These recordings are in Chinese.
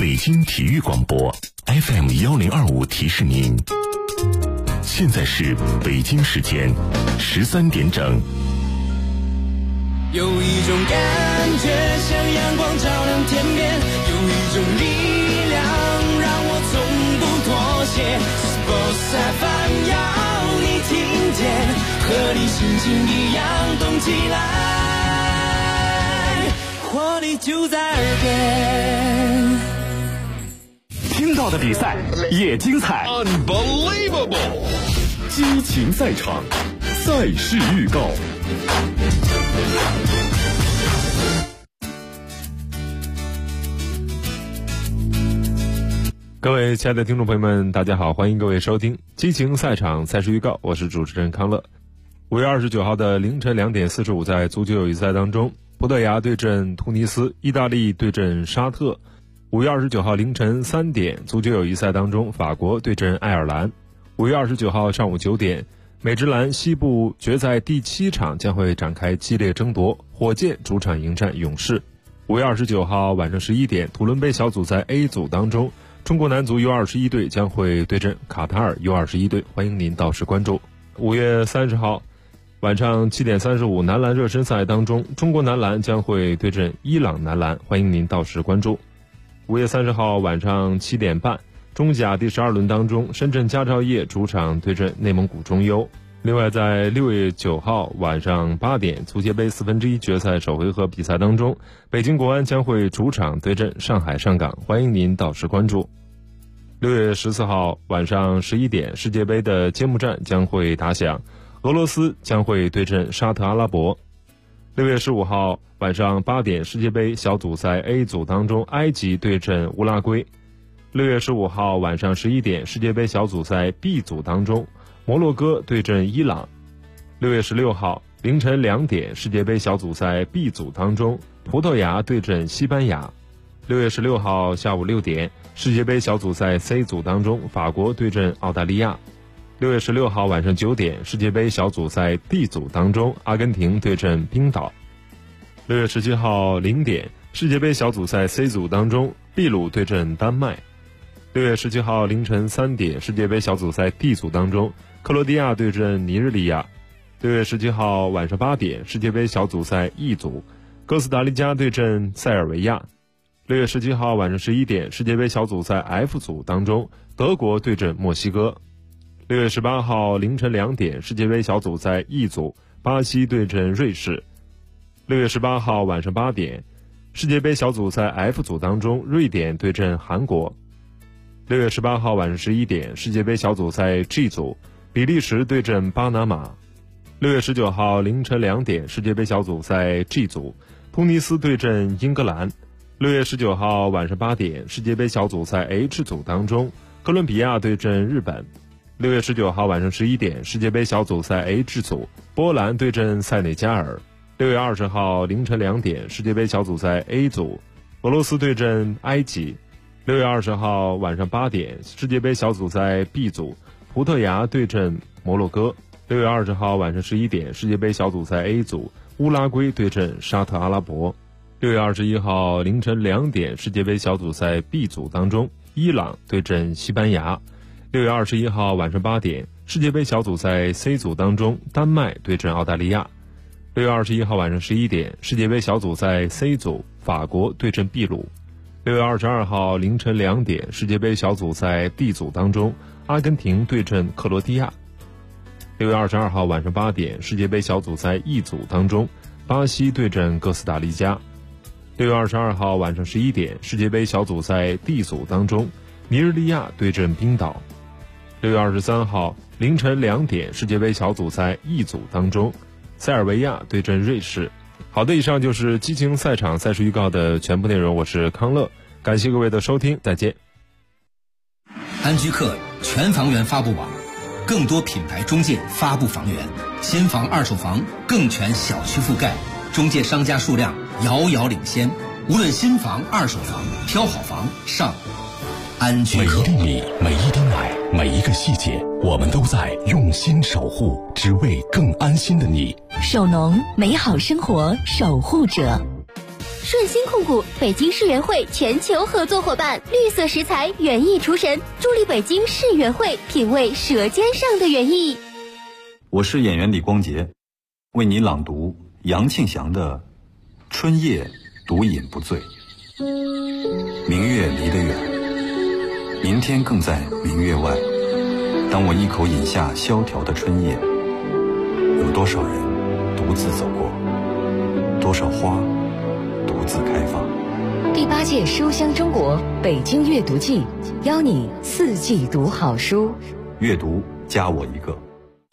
北京体育广播 FM1025提示您，现在是北京时间13点整。 有一种感觉像阳光照亮天边，有一种力量让我从不妥协。Sports FM 要你听见，和你心情一样动起来，活力就在耳边。 听到的比赛也精彩 ，Unbelievable！ 激情赛场，赛事预告。 各位亲爱的听众朋友们，大家好，欢迎各位收听激情赛场赛事预告，我是主持人康乐。5月29号的凌晨2点45，在足球友谊赛当中，葡萄牙对阵突尼斯，意大利对阵沙特。5月29号凌晨3点，足球友谊赛当中，法国对阵爱尔兰。5月29号上午9点，美职篮西部决赛第7场将会展开激烈争夺，火箭主场迎战勇士。5月29号晚上11点，土伦杯小组赛 A 组当中，中国男足 U21 队将会对阵卡塔尔 U21 队，欢迎您到时关注。5月30号晚上7点35，男篮热身赛当中，中国男篮将会对阵伊朗男篮，欢迎您到时关注。5月30号晚上7点半，中甲第12轮当中，深圳佳兆业主场对阵内蒙古中优。另外在6月9号晚上8点，足协杯1/4决赛首回合比赛当中，北京国安将会主场对阵上海上港，欢迎您到时关注。6月14号晚上11点，世界杯的揭幕战将会打响，俄罗斯将会对阵沙特阿拉伯。6月15号晚上8点，世界杯小组赛 A 组当中，埃及对阵乌拉圭。6月15号晚上11点，世界杯小组赛 B 组当中，摩洛哥对阵伊朗。6月16号凌晨2点，世界杯小组赛 B 组当中，葡萄牙对阵西班牙。6月16号下午6点，世界杯小组赛 C 组当中，法国对阵澳大利亚。6月16号晚上9点，世界杯小组赛 D 组当中，阿根廷对阵冰岛。6月17号0点，世界杯小组赛 C 组当中，秘鲁对阵丹麦。6月17号凌晨3点，世界杯小组赛 D 组当中，克罗地亚对阵尼日利亚。6月17号晚上8点，世界杯小组赛 E 组，哥斯达黎加对阵塞尔维亚。6月17号晚上11点，世界杯小组赛 F 组当中，德国对阵墨西哥。6月18号凌晨2点，世界杯小组赛 E 组，巴西对阵瑞士。6月18号晚上8点，世界杯小组赛 F 组当中，瑞典对阵韩国。6月18号晚上11点，世界杯小组赛 G 组，比利时对阵巴拿马。6月19号凌晨2点，世界杯小组赛 G 组，突尼斯对阵英格兰。6月19号晚上8点，世界杯小组赛 H 组当中，哥伦比亚对阵日本。6月19号晚上11点，世界杯小组赛 H 组，波兰对阵塞内加尔。6月20号凌晨2点，世界杯小组赛 A 组，俄罗斯对阵埃及。6月20号晚上8点，世界杯小组赛 B 组，葡萄牙对阵摩洛哥。6月20号晚上11点，世界杯小组赛 A 组，乌拉圭对阵沙特阿拉伯。6月21号凌晨2点，世界杯小组赛 B 组当中，伊朗对阵西班牙。6月21号晚上8点，世界杯小组赛 C 组当中，丹麦对阵澳大利亚。6月21号晚上11点，世界杯小组赛 C 组，法国对阵秘鲁。6月22号凌晨2点，世界杯小组赛 D 组当中，阿根廷对阵克罗地亚。6月22号晚上8点，世界杯小组赛 E 组当中，巴西对阵哥斯达黎加。6月22号晚上11点，世界杯小组赛 D 组当中，尼日利亚对阵冰岛。6月23号凌晨2点，世界杯小组赛 E 组当中，塞尔维亚对阵瑞士。好的，以上就是激情赛场赛事预告的全部内容，我是康乐，感谢各位的收听，再见。 安居客全房源发布网，更多品牌中介发布房源，新房二手房更全小区覆盖，中介商家数量遥遥领先，无论新房二手房，挑好房上安居客。 每一粒米，每一滴奶，每一个细节，我们都在用心守护，只为更安心的你。 守农，美好生活守护者。 顺心控股，北京世园会全球合作伙伴，绿色食材园艺厨神，助力北京世园会品味舌尖上的园艺。 我是演员李光洁，为你朗读杨庆祥的《春夜独饮不醉》。明月离得远，明天更在明月外。当我一口饮下萧条的春夜，有多少人独自走过，多少花独自开放。 第8届书香中国北京阅读季，邀你4季读好书。 阅读加我一个。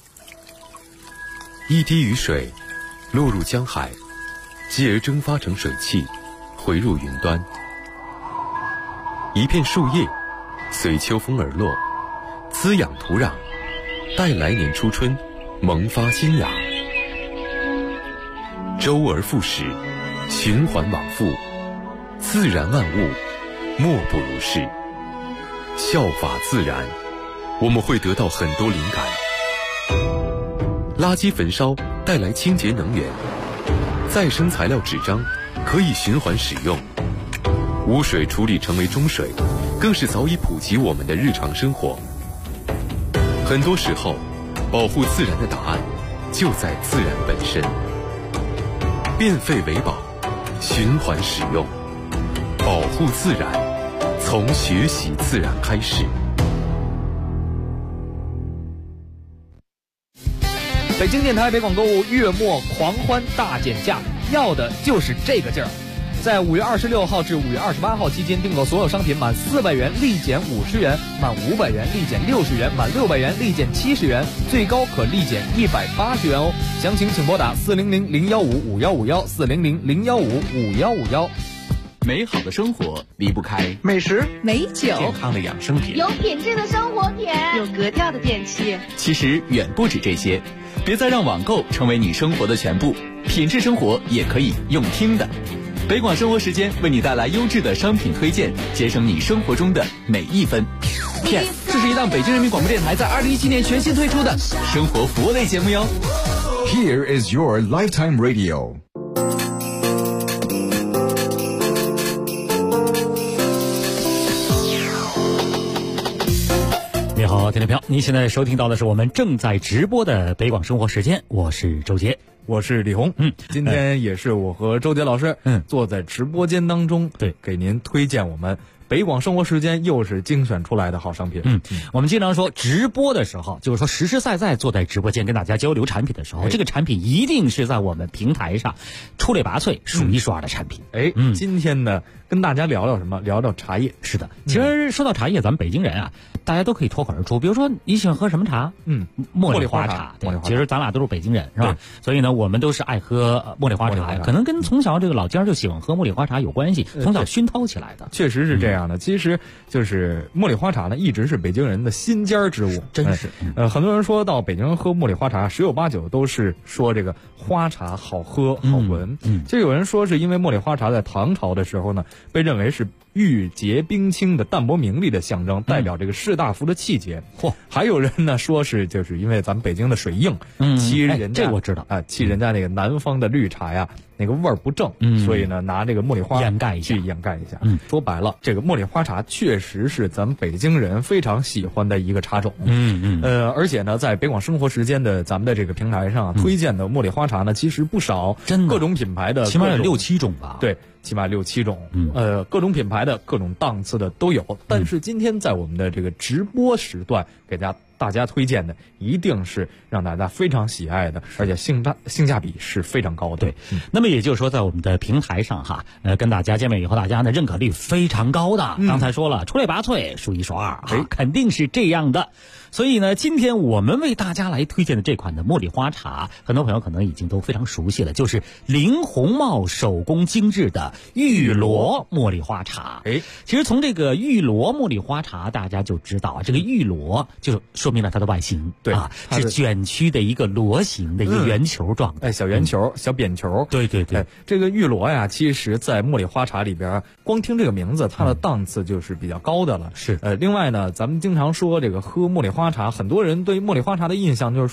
一滴雨水落入江海，继而蒸发成水汽，回入云端。一片树叶随秋风而落，滋养土壤，待来年初春萌发新芽。周而复始，循环往复，自然万物莫不如是。效法自然，我们会得到很多灵感。垃圾焚烧带来清洁能源，再生材料纸张可以循环使用，污水处理成为中水，更是早已普及我们的日常生活。很多时候，保护自然的答案就在自然本身。变废为宝，循环使用，保护自然，从学习自然开始。 北京电台北广购物月末狂欢大减价，要的就是这个劲儿。在5月26号至5月28号期间，订购所有商品满400元立减50元，满500元立减60元，满600元立减70元，最高可立减180元哦。详情请拨打400-015-5151，400-015-5151。 美好的生活离不开美食、 美酒、 健康的养生品， 有品质的生活品， 有格调的电器。 其实远不止这些，别再让网购成为你生活的全部，品质生活也可以用听的。北广生活时间为你带来优质的商品推荐，节省你生活中的每一分。片，这是一档北京人民广播电台在2017年全新推出的生活服务类节目哟。 Here is your lifetime radio。 你好，听众朋友，您现在收听到的是我们正在直播的北广生活时间，我是周杰， 我是李红。今天也是我和周杰老师坐在直播间当中，对，给您推荐我们北广生活时间又是精选出来的好商品。 我们经常说直播的时候，就是说实实在在坐在直播间跟大家交流产品的时候，这个产品一定是在我们平台上出类拔萃、数一数二的产品。 今天呢，跟大家聊聊什么？聊聊茶叶。 是的，其实说到茶叶，咱们北京人啊，大家都可以脱口而出。比如说，你喜欢喝什么茶？茉莉花茶。对，其实咱俩都是北京人，是吧？所以呢，我们都是爱喝茉莉花茶，可能跟从小这个老家就喜欢喝茉莉花茶有关系，从小熏陶起来的。 确实是这样的。其实就是茉莉花茶呢，一直是北京人的心尖之物。 真是。 很多人说到北京人喝茉莉花茶，十有八九都是说这个花茶好喝好闻。就有人说是因为茉莉花茶在唐朝的时候呢，被认为是玉洁冰清的淡泊名利的象征，代表这个士大夫的气节。还有人呢说是就是因为咱们北京的水硬，欺人家这我知道欺人家那个南方的绿茶呀，那个味儿不正，所以呢拿这个茉莉花掩盖一下。 说白了，这个茉莉花茶确实是咱们北京人非常喜欢的一个茶种。而且呢，在北广生活时间的咱们的这个平台上推荐的茉莉花茶呢，其实不少， 真的各种品牌的， 起码有6、7种吧。 对。起码6、7种，各种品牌的各种档次的都有。但是今天在我们的这个直播时段给大家推荐的，一定是让大家非常喜爱的，而且性价比是非常高的。 对，那么也就是说，在我们的平台上哈，跟大家见面以后，大家呢认可率非常高的。刚才说了，出类拔萃，数一数二，肯定是这样的。所以呢，今天我们为大家来推荐的这款的茉莉花茶，很多朋友可能已经都非常熟悉了，就是林红帽手工精致的玉螺茉莉花茶。其实从这个玉螺茉莉花茶，大家就知道啊，这个玉螺就说明了它的外形， 对啊，是卷曲的一个螺形的一个圆球状， 小圆球、小扁球。 对， 这个玉螺呀，其实在茉莉花茶里边，光听这个名字，它的档次就是比较高的了。 是， 另外呢，咱们经常说这个喝茉莉花茶，很多人对茉莉花茶的印象就是说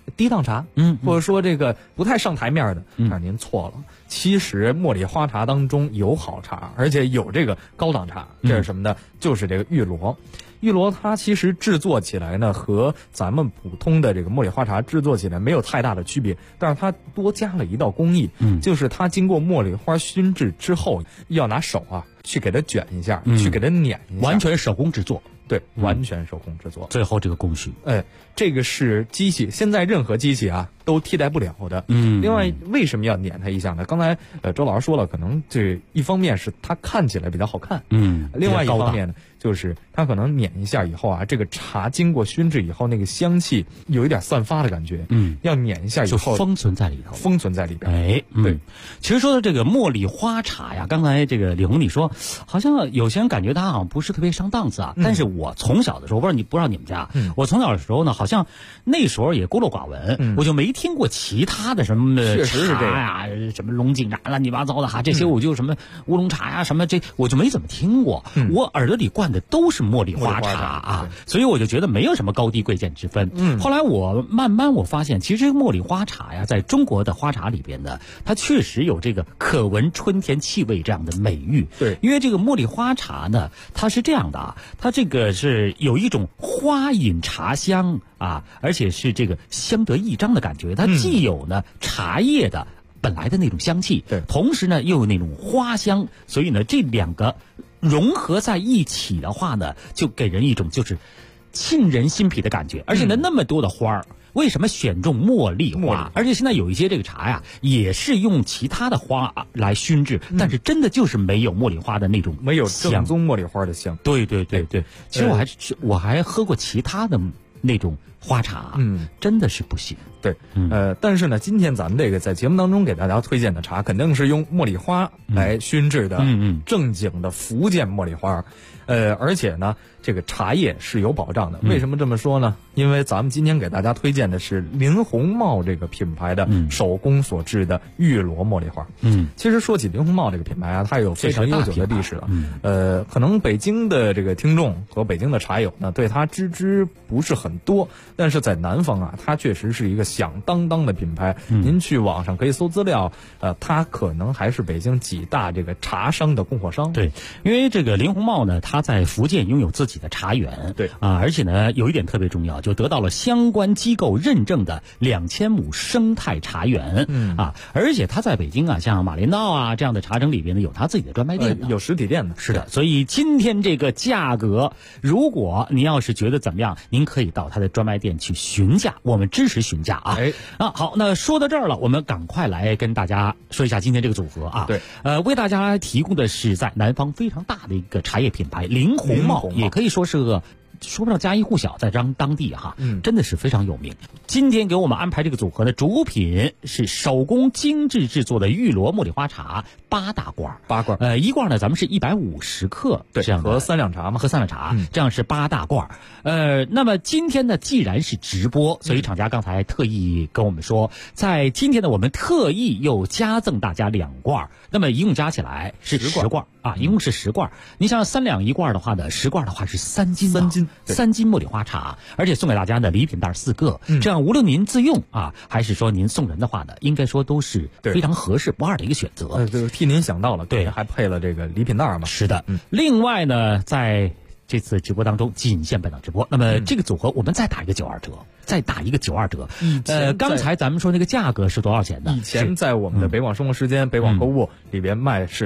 低档茶，或者说这个不太上台面的，但是您错了。其实茉莉花茶当中有好茶，而且有这个高档茶，这是什么呢？就是这个玉螺。玉螺它其实制作起来呢，和咱们普通的这个茉莉花茶制作起来没有太大的区别，但是它多加了一道工艺，就是它经过茉莉花熏制之后，要拿手去给它卷一下，去给它碾一下， 完全手工制作。 对，完全手工制作。 最后这个工序， 这个是机器，现在任何机器都替代不了的。另外为什么要碾它一下呢？刚才周老师说了，可能这一方面是它看起来比较好看，另外一方面呢，就是它可能碾一下以后这个茶经过熏制以后，那个香气有一点散发的感觉，要碾一下以后就封存在里头， 封存在里边。 对。其实说的这个茉莉花茶呀，刚才这个李红你说，好像有些人感觉它好像不是特别上档次但是我从小的时候，不知道你们家，我从小的时候呢，好像那时候也孤陋寡闻，我就没听过其他的什么茶呀，什么龙井茶乱七八糟的这些我就什么乌龙茶呀什么我就没怎么听过，我耳朵里灌的都是茉莉花茶所以我就觉得没有什么高低贵贱之分。后来我慢慢发现，其实茉莉花茶呀，在中国的花茶里边呢，它确实有这个可闻春天气味这样的美誉。 对， 因为这个茉莉花茶呢，它是这样的它这个是有一种花饮茶香而且是这个相得益彰的感觉。它既有呢茶叶的本来的那种香气，同时呢又有那种花香，所以呢这两个融合在一起的话呢，就给人一种就是沁人心脾的感觉。而且呢那么多的花儿，为什么选中茉莉花？而且现在有一些这个茶呀，也是用其他的花来熏制，但是真的就是没有茉莉花的那种香， 没有正宗茉莉花的香。 对。其实我还喝过其他的那种花茶，真的是不行。 对，但是呢，今天咱们这个在节目当中给大家推荐的茶，肯定是用茉莉花来熏制的，正经的福建茉莉花。而且呢，这个茶叶是有保障的。为什么这么说呢？因为咱们今天给大家推荐的是林红帽这个品牌的手工所制的玉螺茉莉花。其实说起林红帽这个品牌它有非常悠久的历史了。可能北京的这个听众和北京的茶友呢，对它知不是很多，但是在南方它确实是一个响当当的品牌。您去网上可以搜资料，它可能还是北京几大这个茶商的供货商。 对，因为这个林红帽呢，它在福建拥有自己的茶园， 对而且呢有一点特别重要，就得到了相关机构认证的2000亩生态茶园，而且它在北京像马连道这样的茶城里边呢，有它自己的专卖店的， 有实体店的。 是的，所以今天这个价格，如果您要是觉得怎么样，您可以到它的专卖店去询价，我们支持询价好，那说到这儿了，我们赶快来跟大家说一下今天这个组合对， 为大家提供的是在南方非常大的一个茶叶品牌林红帽，也可以说是个说不上家喻户晓，在当地真的是非常有名。今天给我们安排这个组合的主品是手工精致制作的玉螺茉莉花茶8大罐 ，8罐， 一罐呢咱们是150克， 对， 这样喝3两茶嘛， 喝3两茶，这样是8大罐。那么今天呢，既然是直播，所以厂家刚才特意跟我们说，在今天呢，我们特意又加赠大家2罐，那么一共加起来是10罐一共是10罐。你想3两1罐的话呢，10罐的话是3斤，3斤茉莉花茶，而且送给大家的礼品袋4个，这样无论您自用还是说您送人的话呢，应该说都是非常合适不二的一个选择。 就替您想到了，对，还配了这个礼品袋嘛。 是的，另外呢，在这次直播当中仅限本档直播，那么这个组合我们再打一个92折。再打一个92折。刚才咱们说那个价格是多少钱呢？ 以前在我们的北广生活时间、北广购物里边卖是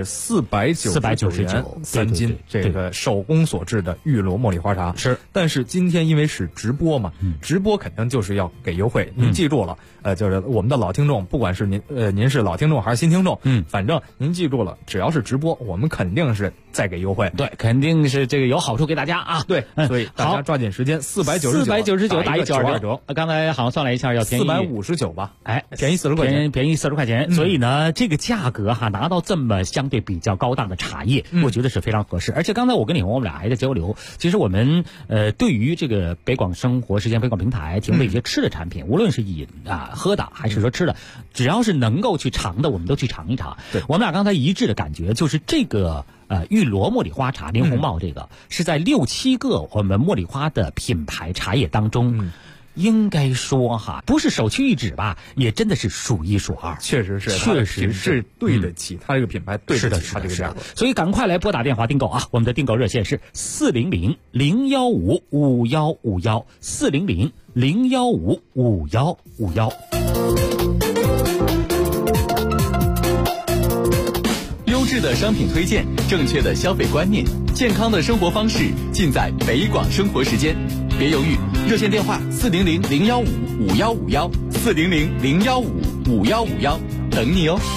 499元3斤，这个手工所制的玉螺茉莉花茶是。 但是今天因为是直播嘛，直播肯定就是要给优惠。您记住了，就是我们的老听众，不管是您是老听众还是新听众，反正您记住了，只要是直播，我们肯定是再给优惠。 对，肯定是这个有好处给大家啊。 对，所以大家抓紧时间，499 打一个92折。刚才好像算了一下，要便宜 459吧？便宜40块钱， 便宜40块钱。所以呢，这个价格拿到这么相对比较高档的茶叶，我觉得是非常合适。而且刚才我跟李红我们俩还在交流，其实我们对于这个北广生活时间北广平台提供的一些吃的产品，无论是饮喝的还是说吃的，只要是能够去尝的，我们都去尝一尝。 对， 我们俩刚才一致的感觉就是这个玉螺茉莉花茶林红帽这个是在6、7个我们茉莉花的品牌茶叶当中应该说哈，不是首屈一指吧，也真的是数一数二。 确实是， 确实是对得起他这个品牌，对得起他这个价格。 所以赶快来拨打电话订购啊！我们的订购热线是400-015-5151，400-015-5151。 优质的商品推荐，正确的消费观念，健康的生活方式，尽在北广生活时间。别犹豫，热线电话400-015-5151，400-015-5151，等你哦。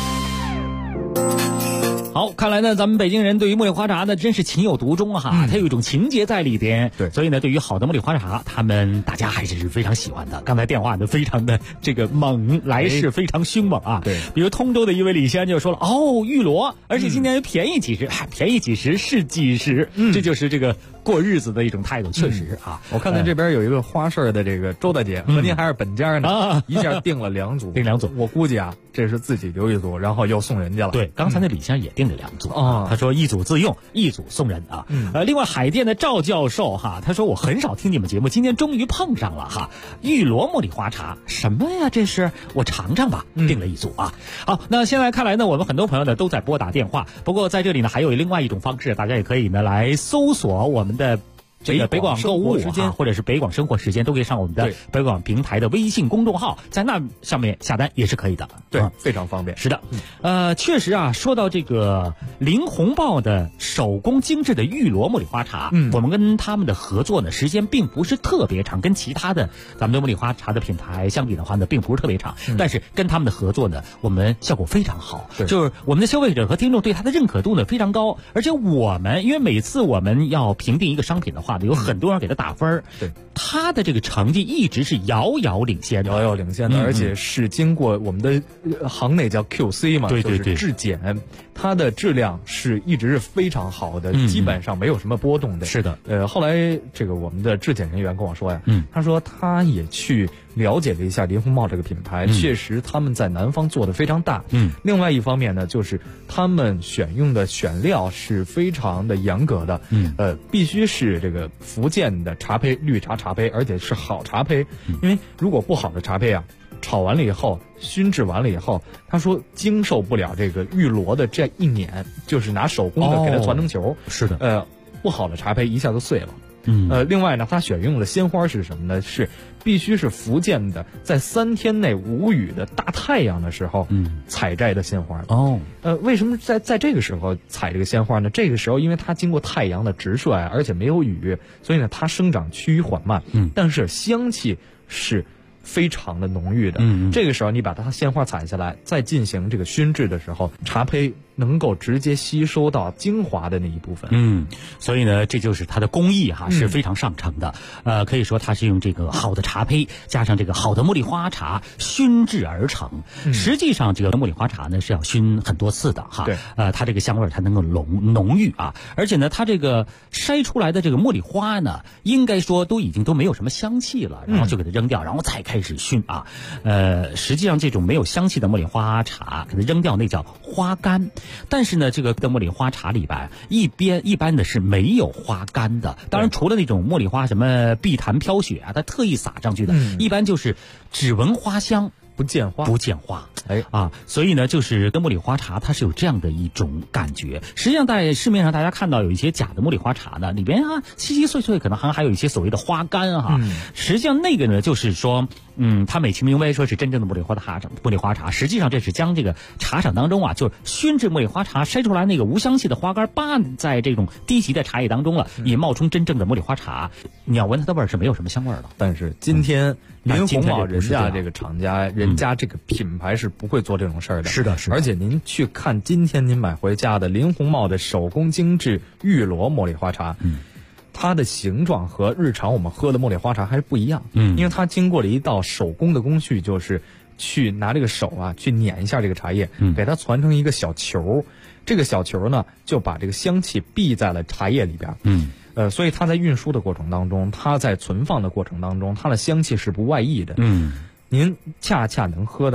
好，看来呢，咱们北京人对于茉莉花茶呢，真是情有独钟哈，它有一种情节在里边。 对， 所以呢，对于好的茉莉花茶，大家还是非常喜欢的。刚才电话呢，非常的这个猛，来势非常凶猛啊。 对， 比如通州的一位李先生就说了，玉罗，而且今年便宜几十，便宜几十是几十，这就是这个过日子的一种态度，确实啊。 我看到这边有一个花市的这个周大姐，和您还是本家呢，一下订了2组， 订2组。 我估计啊，这是自己留1组，然后又送人家了。 对，刚才那李先生也订了2组啊，他说1组自用，1组送人啊。另外海淀的赵教授哈，他说我很少听你们节目，今天终于碰上了哈。玉罗茉莉花茶什么呀？这是我尝尝吧，订了1组啊。好，那现在看来呢，我们很多朋友呢都在拨打电话，不过在这里呢还有另外一种方式，大家也可以呢来搜索我们的这个北广购物时间，或者是北广生活时间，都可以上我们的北广平台的微信公众号，在那上面下单也是可以的。 对，非常方便。 是的，确实啊，说到这个林红豹的手工精致的玉罗茉莉花茶，我们跟他们的合作呢，时间并不是特别长，跟其他的咱们的茉莉花茶的品牌相比的话呢，并不是特别长，但是跟他们的合作呢，我们效果非常好，就是我们的消费者和听众对它的认可度呢非常高，而且我们因为每次我们要评定一个商品的话，有很多人给他打分， 对他的这个成绩一直是遥遥领先的， 而且是经过我们的行内叫 QC 嘛， 对， 就是质检，它的质量是一直是非常好的，基本上没有什么波动的。 是的， 后来这个我们的质检人员跟我说呀，他说他也去了解了一下林红帽这个品牌，确实他们在南方做的非常大。另外一方面呢，就是他们选用的选料是非常的严格的，必须是这个福建的茶胚，绿茶茶胚，而且是好茶胚，因为如果不好的茶胚啊，炒完了以后，熏制完了以后，他说经受不了这个玉罗的这一碾，就是拿手工的给它攥成球。 是的， 不好的茶胚一下就碎了。另外呢，他选用的鲜花是什么呢？是必须是福建的，在3天内无雨的大太阳的时候，采摘的鲜花。为什么在这个时候采这个鲜花呢？这个时候因为它经过太阳的直射而且没有雨，所以呢它生长趋于缓慢，但是香气是非常的浓郁的。这个时候你把它鲜花采下来，再进行这个熏制的时候，茶胚能够直接吸收到精华的那一部分。 所以呢，这就是它的工艺哈，是非常上乘的。可以说它是用这个好的茶胚加上这个好的茉莉花茶熏制而成。实际上这个茉莉花茶呢是要熏很多次的哈。 对， 它这个香味才能够浓郁啊。而且呢，它这个筛出来的这个茉莉花呢，应该说都没有什么香气了，然后就给它扔掉，然后再开始熏啊。实际上这种没有香气的茉莉花茶给它扔掉，那叫花干。但是呢，这个的茉莉花茶里边一般的是没有花干的。当然，除了那种茉莉花什么碧潭飘雪啊，它特意撒上去的，一般就是只闻花香。 不见花， 所以呢，就是跟茉莉花茶它是有这样的一种感觉。实际上，在市面上大家看到有一些假的茉莉花茶呢，里边稀稀碎碎，可能还有一些所谓的花干哈。实际上那个呢，就是说，它美其名为说是真正的茉莉花茶，实际上这是将这个茶厂当中就是熏制茉莉花茶筛出来那个无香气的花干，拌在这种低级的茶叶当中了，也冒充真正的茉莉花茶。你要闻它的味儿是没有什么香味儿的。 但是今天林红帽人家这个厂家，人家这个品牌是不会做这种事儿的。 是的， 而且您去看今天您买回家的林红帽的手工精致玉罗茉莉花茶，它的形状和日常我们喝的茉莉花茶还是不一样。因为它经过了一道手工的工序，就是去拿这个手去碾一下这个茶叶，给它攒成一个小球。这个小球呢，就把这个香气闭在了茶叶里边。所以它在运输的过程当中，它在存放的过程当中，它的香气是不外溢的。您恰恰能喝到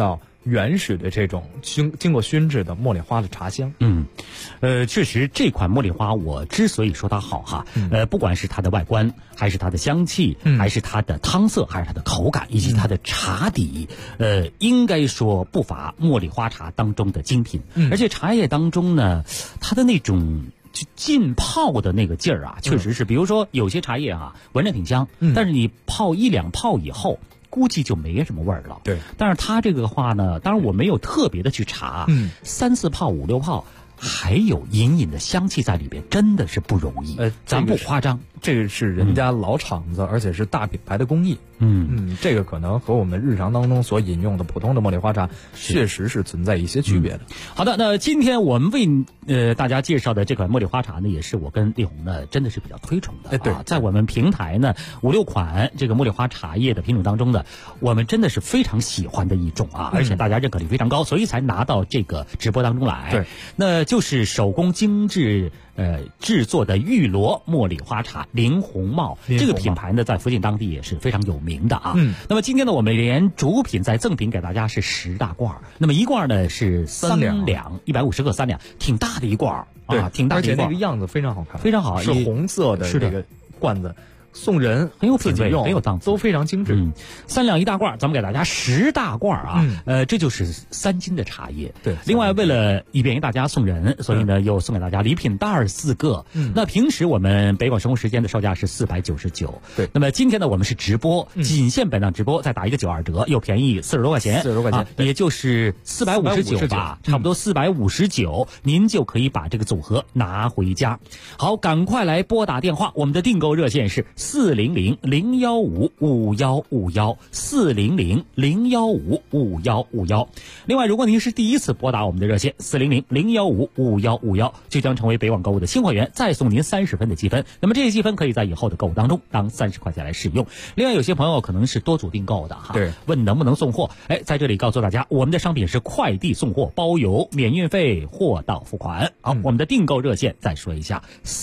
原始的这种经过熏制的茉莉花的茶香。 确实这款茉莉花我之所以说它好哈，不管是它的外观，还是它的香气，还是它的汤色，还是它的口感，以及它的茶底，应该说不乏茉莉花茶当中的精品。而且茶叶当中呢，它的那种就浸泡的那个劲儿啊，确实是，比如说有些茶叶啊，闻着挺香，但是你泡1、2泡以后，估计就没什么味儿了。 对， 但是它这个话呢，当然我没有特别的去查，3、4泡、5、6泡，还有隐隐的香气在里边，真的是不容易。咱不夸张， 这个是人家老厂子，而且是大品牌的工艺。这个可能和我们日常当中所饮用的普通的茉莉花茶确实是存在一些区别的。 好的，那今天我们为大家介绍的这款茉莉花茶呢，也是我跟丽红呢真的是比较推崇的。 对， 在我们平台呢5、6款这个茉莉花茶叶的品种当中呢，我们真的是非常喜欢的一种啊，而且大家认可率非常高，所以才拿到这个直播当中来。 对， 那就是手工精致制作的玉罗茉莉花茶林红帽，这个品牌呢在福建当地也是非常有名的啊。那么今天呢，我们连主品再赠品给大家是10大罐，那么一罐呢是3两，150克3两，挺大的一罐啊，挺大的一罐， 而且那个样子非常好看， 非常好， 是红色的这个罐子。送人很有品味，很有档次， 都非常精致。 3两1大罐，咱们给大家10大罐啊。这就是3斤的茶叶。 对。 另外，为了以便于大家送人，所以呢又送给大家礼品袋4个。那平时我们北广生活时间的售价是499。 对。 那么今天呢，我们是直播，仅限本档直播，再打一个92折，又便宜40多块钱。 40多块钱， 也就是459吧，差不多459，您就可以把这个组合拿回家。好，赶快来拨打电话，我们的订购热线是400-015-5151，400-015-5151。另外，如果您是第一次拨打我们的热线400-015-5151，就将成为北网购物的新会员，再送您30分的积分。那么这些积分可以在以后的购物当中当30块钱来使用。另外，有些朋友可能是多组订购的哈， 对， 问能不能送货？在这里告诉大家，我们的商品是快递送货，包邮、免运费，货到付款。好，我们的订购热线再说一下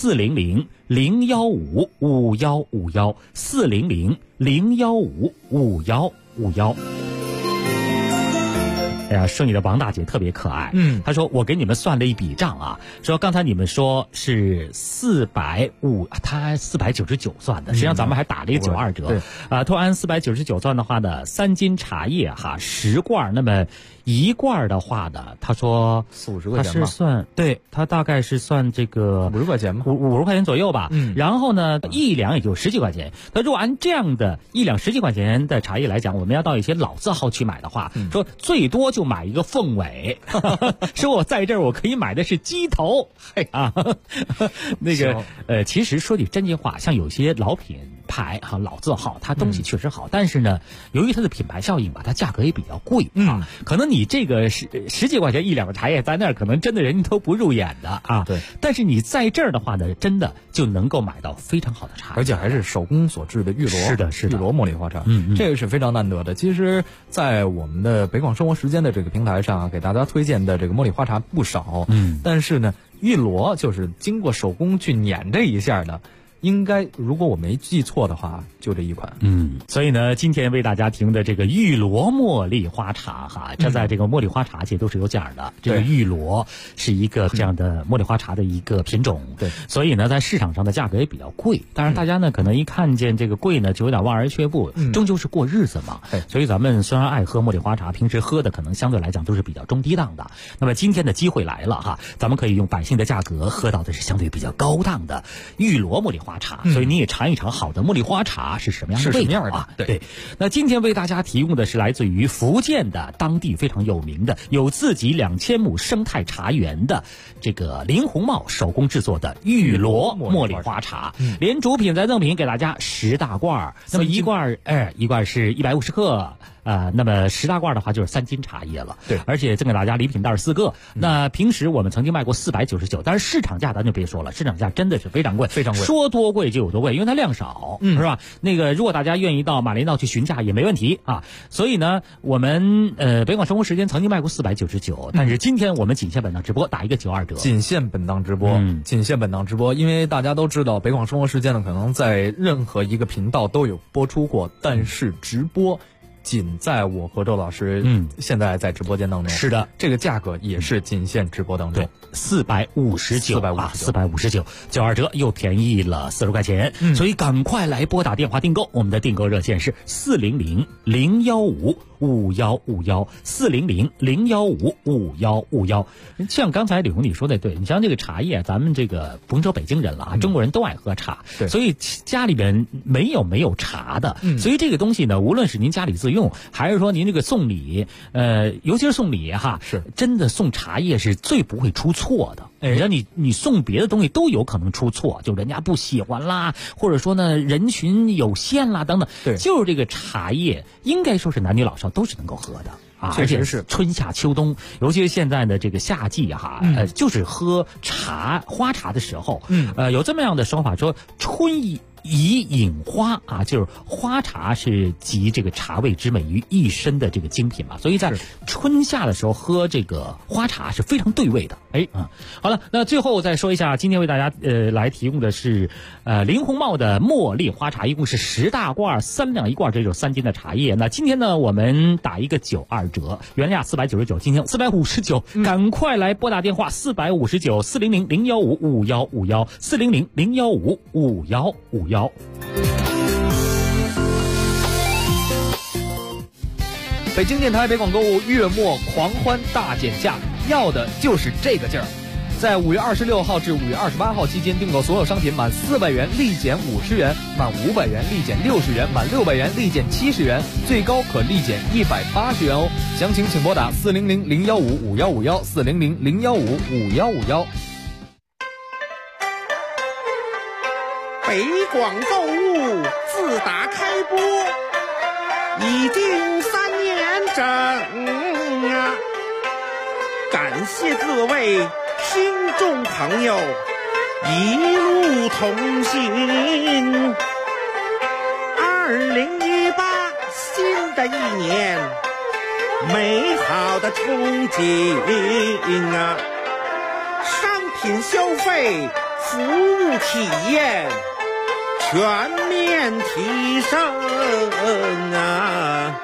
：400-015-5151，400-015-5151。哎呀，说你的王大姐特别可爱。她说我给你们算了一笔账啊，说刚才你们说是450，她按499算的，实际上咱们还打了一个92折。突然按499算的话呢，3斤茶叶哈，10罐，那么1罐的话呢，他说 40-50块钱吧， 他是算，对，他大概是算这个 50块钱吧 ，50块钱左右吧。然后呢，1两也就10几块钱。他如果按这样的1两10几块钱的茶叶来讲，我们要到一些老字号去买的话，说最多就买一个凤尾，说我在这儿我可以买的是鸡头。嘿啊，那个其实说句真心话，像有些老品牌哈老字号，它东西确实好，但是呢，由于它的品牌效应吧，它价格也比较贵啊。可能你这个十几块钱1两个茶叶，在那儿可能真的人家都不入眼的啊。 对。 但是你在这儿的话呢，真的就能够买到非常好的茶， 而且还是手工所制的玉罗。 是的，是的， 玉罗茉莉花茶。这个是非常难得的。其实，在我们的北广生活时间的这个平台上，给大家推荐的这个茉莉花茶不少。但是呢，玉罗就是经过手工去碾这一下的。应该，如果我没记错的话，就这一款。 所以呢，今天为大家提供的这个玉罗茉莉花茶哈，这在这个茉莉花茶界都是有奖的。这个玉罗是一个这样的茉莉花茶的一个品种。 对， 所以呢，在市场上的价格也比较贵。当然，大家呢可能一看见这个贵呢，就有点望而却步。终究是过日子嘛。所以咱们虽然爱喝茉莉花茶，平时喝的可能相对来讲都是比较中低档的。那么今天的机会来了哈，咱们可以用百姓的价格喝到的是相对比较高档的玉罗茉莉花茶，所以你也尝一尝好的茉莉花茶是什么样的味道啊？对。那今天为大家提供的是来自于福建的当地非常有名的、有自己2000亩生态茶园的这个林红帽手工制作的玉罗茉莉花茶，连主品再赠品给大家10大罐，那么一罐是150克。那么10大罐的话就是3斤茶叶了。 对， 而且赠给大家礼品袋4个。那平时我们曾经卖过499，但是市场价咱就别说了，市场价真的是非常贵， 非常贵。 说多贵就有多贵，因为它量少，是吧？那个如果大家愿意到马连道去询价也没问题啊。所以呢，我们北广生活时间曾经卖过499，但是今天我们仅限本档直播打一个92折。 仅限本档直播，仅限本档直播，因为大家都知道北广生活时间呢，可能在任何一个频道都有播出过，但是直播仅在我和周老师现在在直播间当中， 是的， 这个价格也是仅限直播当中， 对，459，九二折又便宜了40块钱，所以赶快来拨打电话订购，我们的订购热线是400-015-5151，400-015-5151。像刚才李红你说的对，你像这个茶叶，咱们这个不用说北京人了啊，中国人都爱喝茶，所以家里边没有茶的，所以这个东西呢，无论是您家里自用，还是说您这个送礼，尤其是送礼哈，是真的送茶叶是最不会出错的。让你送别的东西都有可能出错，就人家不喜欢啦，或者说呢人群有限啦等等。对，就是这个茶叶，应该说是男女老少都是能够喝的啊， 确实是春夏秋冬，尤其是现在的这个夏季哈，就是喝茶花茶的时候，有这么样的说法说春以饮花啊，就是花茶是集这个茶味之美于一身的这个精品嘛，所以在春夏的时候喝这个花茶是非常对味的。好了，那最后再说一下，今天为大家来提供的是林红帽的茉莉花茶，一共是10大罐，3两一罐，这就是3斤的茶叶。那今天呢，我们打一个92折，原价499，今天459，赶快来拨打电话400-015-5151，400-015-5151。 北京电台北广购物月末狂欢大减价，要的就是这个劲儿。在5月26号至5月28号期间订购所有商品满400元立减50元，满500元立减60元，满600元立减70元，最高可立减180元哦。详情请拨打400-015-5151，400-015-5151。 北广购物自打开播已经3年整啊，感谢各位听众朋友一路同行。2018新的一年，美好的憧憬啊，商品消费，服务体验全面提升啊！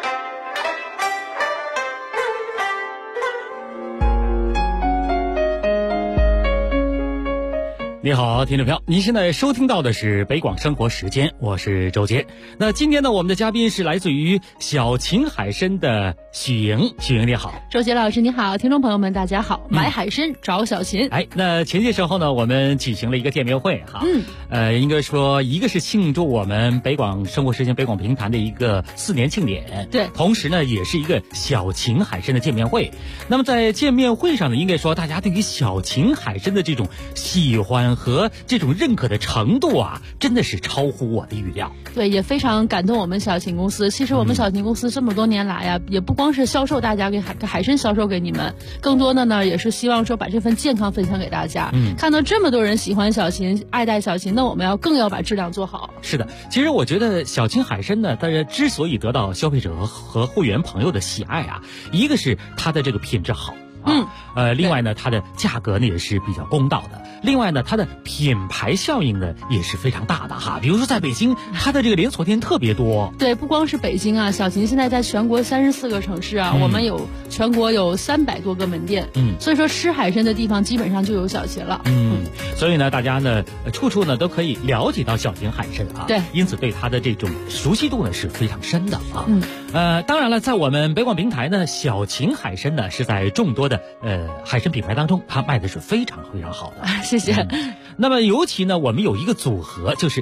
你好，听众朋友，您现在收听到的是北广生活时间，我是周杰。那今天呢，我们的嘉宾是来自于小秦海参的许莹。许莹你好。 周杰老师你好，听众朋友们大家好。买海参找小秦。 那前些时候呢，我们举行了一个见面会哈。应该说一个是庆祝我们北广生活时间北广评弹的一个4年庆典， 对， 同时呢也是一个小秦海参的见面会。那么在见面会上呢，应该说大家对于小秦海参的这种喜欢和这种认可的程度啊，真的是超乎我的预料。 对，也非常感动我们小秦公司。其实我们小秦公司这么多年来呀，也不光是销售大家给海参销售给你们，更多的呢也是希望说把这份健康分享给大家。看到这么多人喜欢小秦，爱戴小秦，那我们更要把质量做好。 是的，其实我觉得小秦海参呢，大家之所以得到消费者和会员朋友的喜爱啊，一个是它的这个品质好。另外呢，它的价格呢也是比较公道的。另外呢，它的品牌效应呢也是非常大的哈。比如说在北京，它的这个连锁店特别多。 对，不光是北京啊，小秦现在在全国34个城市啊，我们全国有300多个门店。所以说吃海参的地方基本上就有小秦了。 所以呢，大家呢处处呢都可以了解到小秦海参啊。 对， 因此对它的这种熟悉度呢是非常深的啊。当然了，在我们北广平台呢，小秦海参呢是在众多的海参品牌当中，它卖的是非常非常好的。 谢谢。 那么尤其呢，我们有一个组合，就是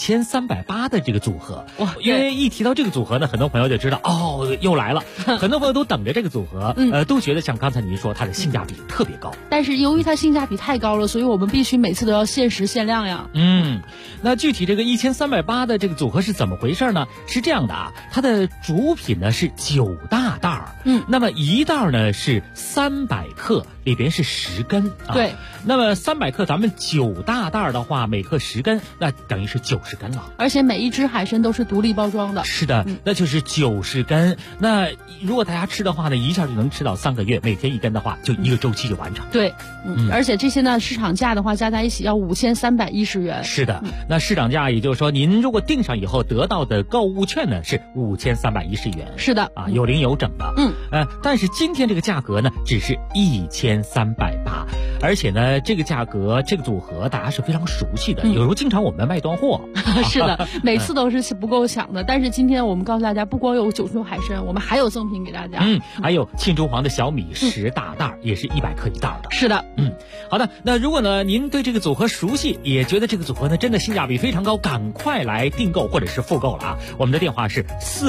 1380的这个组合。哇，因为一提到这个组合呢，很多朋友就知道哦，又来了。很多朋友都等着这个组合，都觉得像刚才您说，它的性价比特别高。 但是由于它性价比太高了，所以我们必须每次都要限时限量呀。 那具体这个1380的这个组合是怎么回事呢？是这样的啊，它的主品呢是9大袋儿，那么一袋呢是300克，里边是10根啊。 对， 那么300克咱们9大袋的话，每克10根，那等于是90根了。 而且每一只海参都是独立包装的。 是的，那就是90根。那如果大家吃的话呢，一下就能吃到3个月，每天1根的话，就1个周期就完成。 对，而且这些呢，市场价的话加在一起要5310元。 是的，那市场价也就是说，您如果订上以后得到的购物券呢是5310元。 是的， 有零有整的。但是今天这个价格呢，只是1380，而且呢，这个价格这个组合大家是非常熟悉的，有时候经常我们卖断货。 是的，每次都是不够抢的。但是今天我们告诉大家，不光有九州海参，我们还有赠品给大家。 还有庆州黄的小米10大袋，也是100克1袋的。 是的， 好的。那如果呢您对这个组合熟悉，也觉得这个组合呢真的性价比非常高，赶快来订购或者是复购了啊！我们的电话是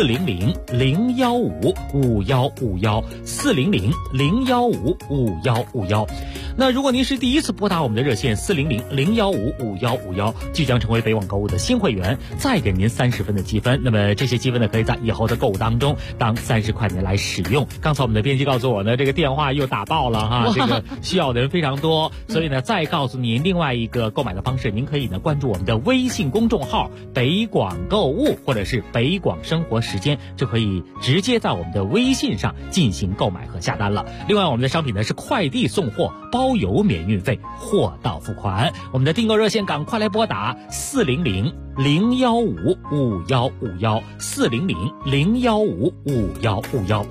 400-015-5151，400-015-5151。那如果您是第一次拨打我们的热线400-015-5151，即将成为北网购物的新会员，再给您30分的积分。那么这些积分呢，可以在以后的购物当中当30块钱来使用。刚才我们的编辑告诉我呢，这个电话又打爆了哈，这个需要的人非常多，所以呢，再告诉您另外一个购买的方式，您可以呢关注我们的微信公众号北广购物或者是北广生活时间，就可以直接在我们的微信上进行购买和下单了。另外我们的商品呢是快递送货，包邮免运费，货到付款。我们的订购热线赶快来拨打400-015-5151，400-015-5151。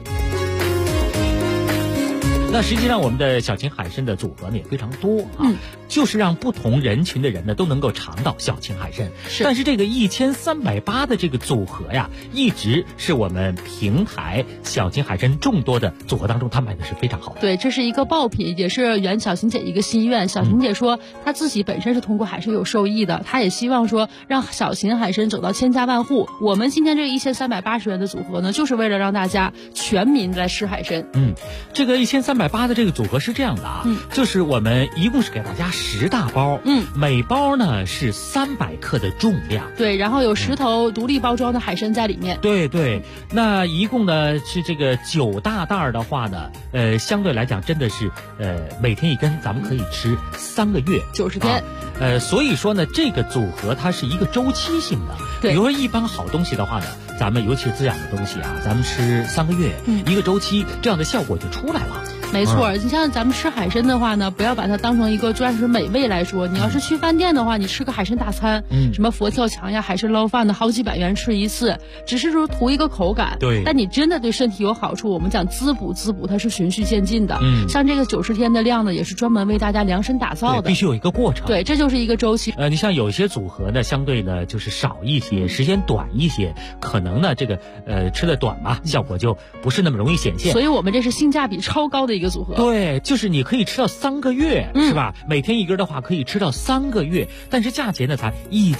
那实际上我们的小秦海参的组合呢也非常多啊，就是让不同人群的人呢都能够尝到小秦海参。但是这个1380的这个组合呀，一直是我们平台小秦海参众多的组合当中，它卖的是非常好的。 对，这是一个爆品，也是圆小秦姐一个心愿。小秦姐说，她自己本身是通过海参有受益的，她也希望说让小秦海参走到千家万户。我们今天这个1380元的组合呢，就是为了让大家全民来吃海参。 这个1380的这个组合是这样的啊，就是我们一共是给大家10大包，每包呢是300克的重量， 对，然后有10头独立包装的海参在里面， 对，那一共呢是这个9大袋的话呢，相对来讲真的是每天1根，咱们可以吃3个月 90天， 所以说呢这个组合它是一个周期性的，比如说一般好东西的话呢，咱们尤其是自然的东西啊，咱们吃3个月，一个周期，这样的效果就出来了。 没错，你像咱们吃海参的话呢，不要把它当成一个专属美味来说。你要是去饭店的话，你吃个海参大餐，什么佛跳墙呀、海参捞饭的，好几百元吃一次，只是说图一个口感。 对， 但你真的对身体有好处。我们讲滋补，它是循序渐进的。像这个90天的量呢，也是专门为大家量身打造的， 必须有一个过程。 对，这就是一个周期。 你像有一些组合呢，相对呢就是少一些，时间短一些，可能呢这个吃的短嘛，效果就不是那么容易显现。 所以我们这是性价比超高的一个组合。 对。就是你可以吃到3个月，是吧？每天1根的话可以吃到3个月，但是价钱呢才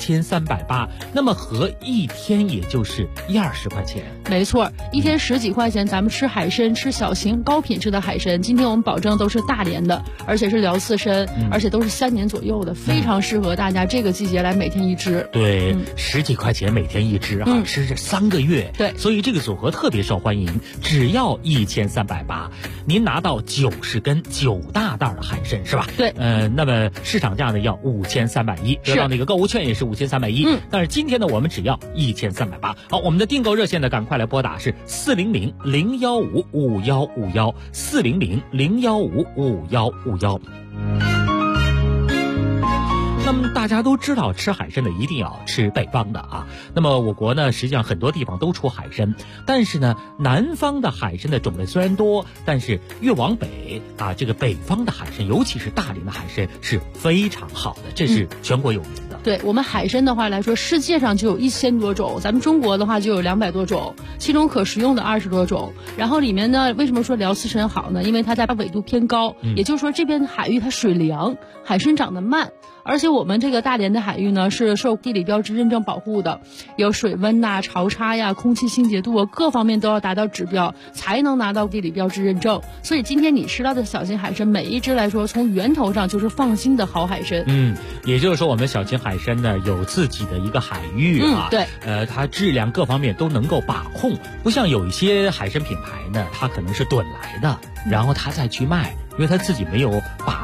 1380，那么合一天也就是120块钱。 没错，一天10几块钱，咱们吃海参，吃小秦高品质的海参。今天我们保证都是大连的，而且是辽刺参，而且都是3年左右的，非常适合大家这个季节来每天1只。 对，10几块钱每天1只啊，吃这3个月。 对， 所以这个组合特别受欢迎，只要1380，您拿到90根9大袋的海参是吧？ 对， 那么市场价呢要5310，得到那个购物券也是5310，但是今天呢我们只要1380。好，我们的订购热线呢赶快来拨打是400-015-5151，400-015-5151。那么大家都知道吃海参的一定要吃北方的啊。那么我国呢实际上很多地方都出海参，但是呢南方的海参的种类虽然多，但是越往北啊，这个北方的海参，尤其是大连的海参是非常好的，这是全国有名的。 对，我们海参的话来说，世界上就有1000多种，咱们中国的话就有200多种，其中可食用的20多种。然后里面呢，为什么说辽刺参好呢？因为它在纬度偏高，也就是说这边的海域它水凉，海参长得慢。而且我们这个大连的海域呢，是受地理标志认证保护的，有水温呐、潮差呀、空气清洁度啊，各方面都要达到指标，才能拿到地理标志认证。所以今天你吃到的小秦海参，每一只来说，从源头上就是放心的好海参。 也就是说，我们小秦海参呢有自己的一个海域啊， 对， 它质量各方面都能够把控，不像有一些海参品牌呢，它可能是趸来的，然后它再去卖。因为他自己没有把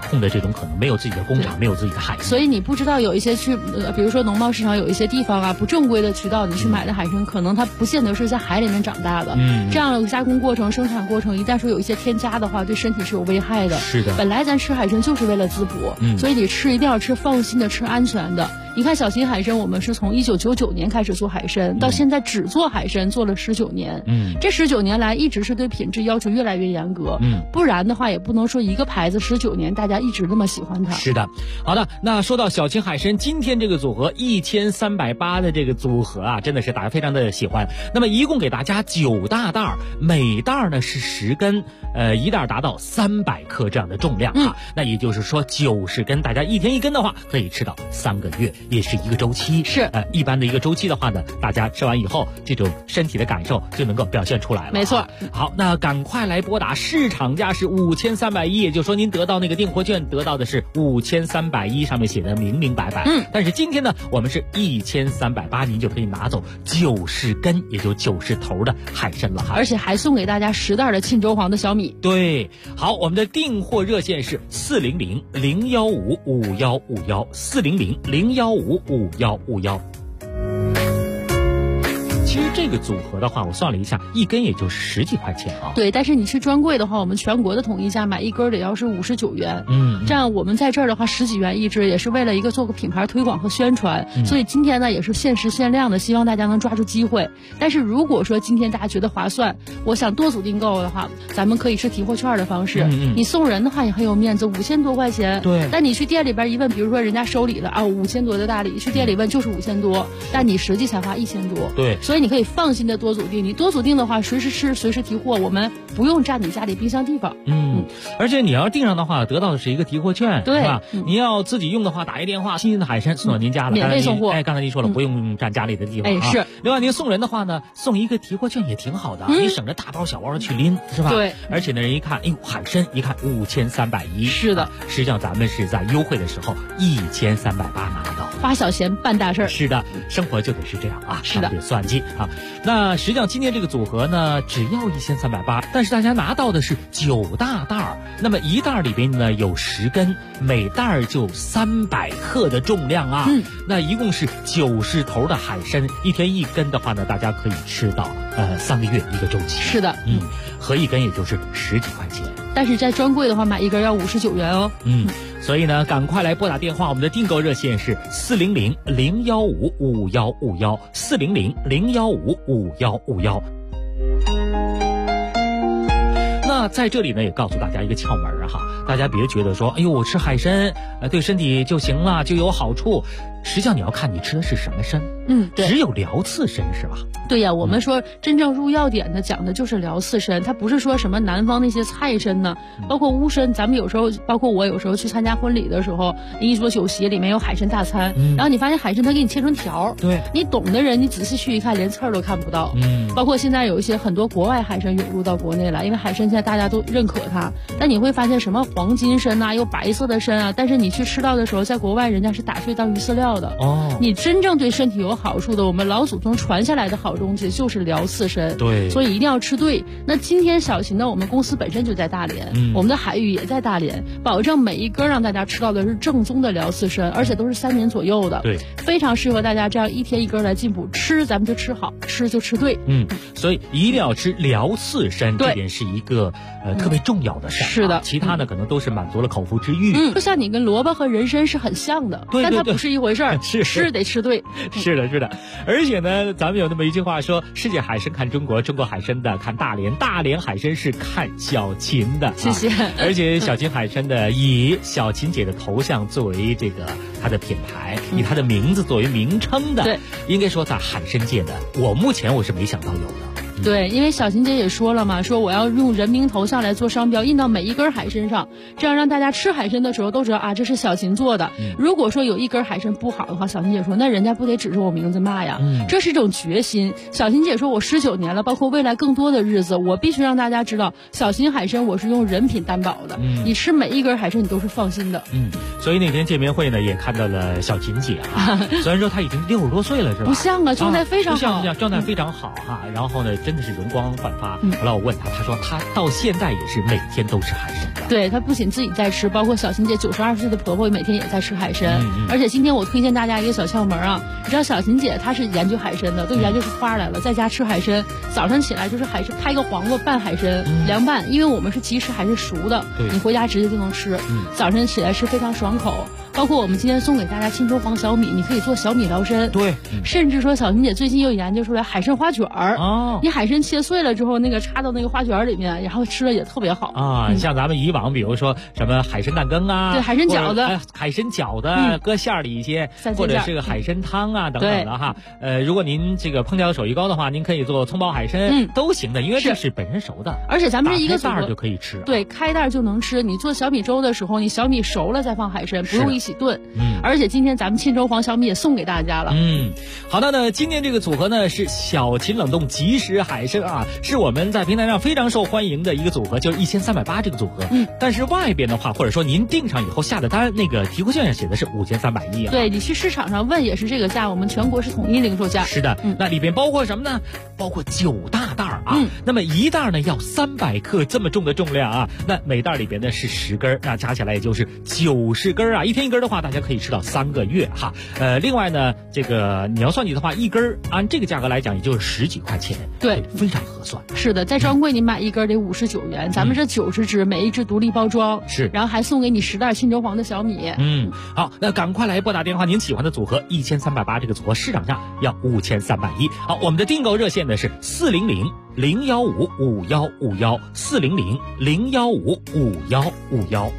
控的这种可能，没有自己的工厂，没有自己的海域， 所以你不知道有一些比如说农贸市场有一些地方啊，不正规的渠道你去买的海参，可能它不见得是在海里面长大的。这样的加工过程、生产过程，一旦说有一些添加的话，对身体是有危害的。 是的， 本来咱吃海参就是为了滋补，所以你吃一定要吃放心的、吃安全的。你看小秦海参，我们是从1999年开始做海参，到现在只做海参做了19年。这19年来一直是对品质要求越来越严格。不然的话也不能说一个牌子19年大家一直那么喜欢它。 是的，好的，那说到小秦海参，今天这个组合1380的这个组合啊，真的是大家非常的喜欢。那么一共给大家9大袋，每袋呢是10根，一袋达到300克这样的重量啊。那也就是说90根，大家一天1根的话，可以吃到3个月，也是一个周期。 是一般的一个周期的话呢，大家吃完以后，这种身体的感受就能够表现出来了。 没错。 好，那赶快来拨打，市场价是5310，也就是说您得到那个订货券得到的是5310，上面写的明明白白。但是今天呢，我们是1380，您就可以拿走90根，也就90头的海参了哈。 而且还送给大家10袋的沁州黄的小米。 对，好，我们的订货热线是400-015-5151，400-015-5151。其实这个组合的话，我算了一下，一根也就10几块钱啊。 对，但是你去专柜的话，我们全国的统一价买一根得要是59元。这样我们在这儿的话10几元一支，也是为了一个做个品牌推广和宣传。所以今天呢也是限时限量的，希望大家能抓住机会。但是如果说今天大家觉得划算，我想多组订购的话，咱们可以是提货券的方式。你送人的话也很有面子，5000多块钱。 对。 但你去店里边一问，比如说人家收礼了啊，5000多的大礼，去店里问就是5000多，但你实际才花1000多。 对。 所以你可以放心的多组订，你多组订的话，随时吃，随时提货，我们不用占你家里冰箱地方。 而且你要订上的话，得到的是一个提货券， 对吧？你要自己用的话，打一电话，新鲜的海参送到您家了， 免费送货。 刚才您说了，不用占家里的地方。 是。 另外您送人的话呢，送一个提货券也挺好的，你省着大包小包的去拎，是吧？ 对。 而且呢，人一看，哎呦，海参一看5310， 是的。 实际上咱们是在优惠的时候1380拿到， 花小钱办大事。 是的，生活就得是这样啊， 是的， 得算计啊。那实际上今天这个组合呢，只要1380，但是大家拿到的是9大袋，那么一袋里边呢有10根，每袋就300克的重量啊。那一共是90头的海参，一天1根的话呢，大家可以吃到3个月一个周期。 是的， 合一根也就是10几块钱。 但是在专柜的话，买一根要59元哦。 所以呢，赶快来拨打电话，我们的订购热线是400-015-5151，400-015-5151。那在这里呢，也告诉大家一个窍门哈，大家别觉得说，哎呦，我吃海参，对身体就行了，就有好处。实际上你要看你吃的是什么参， 对， 只有辽刺参是吧？ 对呀，我们说真正入药典的讲的就是辽刺参，它不是说什么南方那些菜参呢，包括乌参，咱们有时候，包括我有时候去参加婚礼的时候，一桌酒席里面有海参大餐，然后你发现海参它给你切成条， 对， 你懂的人你仔细去一看，连刺儿都看不到。包括现在有一些很多国外海参涌入到国内来，因为海参现在大家都认可它，但你会发现什么黄金参啊，有白色的参啊，但是你去吃到的时候，在国外人家是打碎当鱼饲料的。你真正对身体有好处的，我们老祖宗传下来的好东西就是辽刺参。 对， 所以一定要吃对。那今天小秦呢，我们公司本身就在大连，我们的海域也在大连，保证每一根让大家吃到的是正宗的辽刺参，而且都是3年左右的。 对， 非常适合大家这样一天1根来进补。吃咱们就吃好，吃就吃对。 所以一定要吃辽刺参，这点是一个特别重要的事。 是的， 其他呢可能都是满足了口腹之欲。 就像你跟萝卜和人参是很像的，但它不是一回事儿。吃得吃对。 是的，是的。而且呢，咱们有那么一句话说，世界海参看中国，中国海参的看大连，大连海参是看小秦的。 谢谢。 而且小秦海参的以小秦姐的头像作为这个它的品牌，以它的名字作为名称的， 对， 应该说在海参界的，目前我是没想到有的。 对，因为小秦姐也说了嘛，说我要用人名头像来做商标，印到每一根海参上，这样让大家吃海参的时候都知道啊，这是小秦做的。如果说有一根海参不好的话，小秦姐说那人家不得指着我名字骂呀。这是一种决心。小秦姐说我19年了，包括未来更多的日子，我必须让大家知道，小秦海参我是用人品担保的。你吃每一根海参你都是放心的。 所以那天见面会呢，也看到了小秦姐啊，虽然说她已经60多岁了，是吧？ 不像啊，状态非常好， 状态非常好哈。然后呢， 真的是容光焕发。后来我问他，他说他到现在也是每天都吃海参的。 对，他不仅自己在吃，包括小琴姐92岁的婆婆每天也在吃海参。而且今天我推荐大家一个小窍门啊，你知道小琴姐她是研究海参的，都研究出花来了，在家吃海参，早上起来就是海参拍个黄瓜拌海参，凉拌，因为我们是即食还是熟的，你回家直接就能吃。早上起来吃非常爽口。包括我们今天送给大家沁州黄小米，你可以做小米捞参。 对， 甚至说小琴姐最近又研究出来海参花卷儿。哦，你海参切碎了之后，那个插到那个花卷里面，然后吃了也特别好啊。像咱们以往比如说什么海参蛋羹啊， 对，海参饺子， 海参饺子搁馅儿里一些，或者是个海参汤啊等等的哈。如果您这个烹调手艺高的话，您可以做葱爆海参，都行的，因为这是本身熟的， 而且咱们这一个袋就可以吃。 对，开袋就能吃。你做小米粥的时候，你小米熟了再放海参，不用一起炖。而且今天咱们沁州黄小米也送给大家了。 好的呢，今天这个组合呢是小秦冷冻即食海参啊，是我们在平台上非常受欢迎的一个组合，就是1380这个组合。但是外边的话，或者说您订上以后下的单，那个提货券上写的是5310啊。 对，你去市场上问也是这个价，我们全国是统一零售价。 是的，那里边包括什么呢？包括9大袋啊。那么一袋呢要300克这么重的重量啊，那每袋里边呢是10根，那加起来也就是90根啊。一天一根的话，大家可以吃到3个月哈。另外呢，这个你要算计的话，一根按这个价格来讲，也就是10几块钱， 对， 非常合算。 是的，在专柜你买一根得59元，咱们这90只，每一只独立包装， 是， 然后还送给你10袋沁州黄的小米。 好，那赶快来拨打电话，您喜欢的组合1380这个组合市场价要5310。好，我们的订购热线呢是400-015-5151，400-015-5151。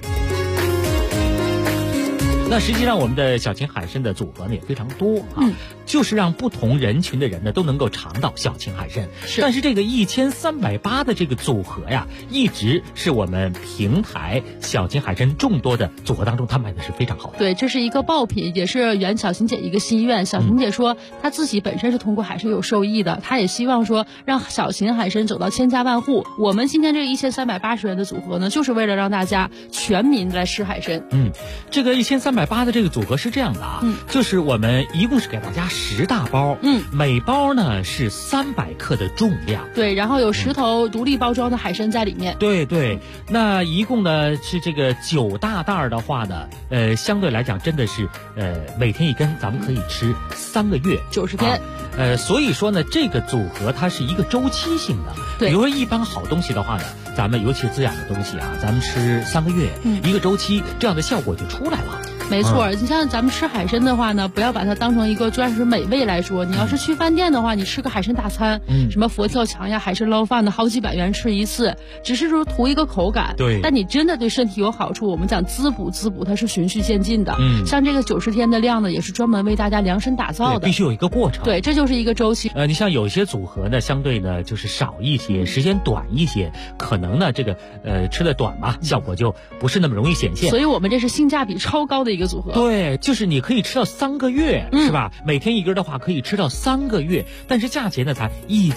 那实际上我们的小秦海参的组合呢也非常多啊，就是让不同人群的人呢都能够尝到小秦海参。但是这个1380的这个组合呀，一直是我们平台小秦海参众多的组合当中，他卖的是非常好的。 对，这是一个爆品，也是圆小秦姐一个心愿。小秦姐说，她自己本身是通过海参有受益的，她也希望说让小秦海参走到千家万户。我们今天这个1380元的组合呢，就是为了让大家全民来吃海参。 这个1380的这个组合是这样的啊，就是我们一共是给大家10大包，每包呢是300克的重量， 对，然后有10头独立包装的海参在里面， 对，那一共呢是这个9大袋的话呢，相对来讲真的是每天一根，咱们可以吃3个月 90天， 所以说呢这个组合它是一个周期性的， 对， 比如说一般好东西的话呢，咱们尤其滋养的东西啊，咱们吃3个月，一个周期，这样的效果就出来了。 没错，你像咱们吃海参的话呢，不要把它当成一个专属美味来说。你要是去饭店的话，你吃个海参大餐，什么佛跳墙呀、海参捞饭的，好几百元吃一次，只是说图一个口感。 对， 但你真的对身体有好处。我们讲滋补，它是循序渐进的。像这个90天的量呢，也是专门为大家量身打造的， 必须有一个过程。 对，这就是一个周期。 你像有一些组合呢，相对呢就是少一些，时间短一些，可能呢这个吃的短嘛，效果就不是那么容易显现。 所以我们这是性价比超高的一个组合。 对。就是你可以吃到3个月，是吧？每天一根的话可以吃到3个月，但是价钱呢才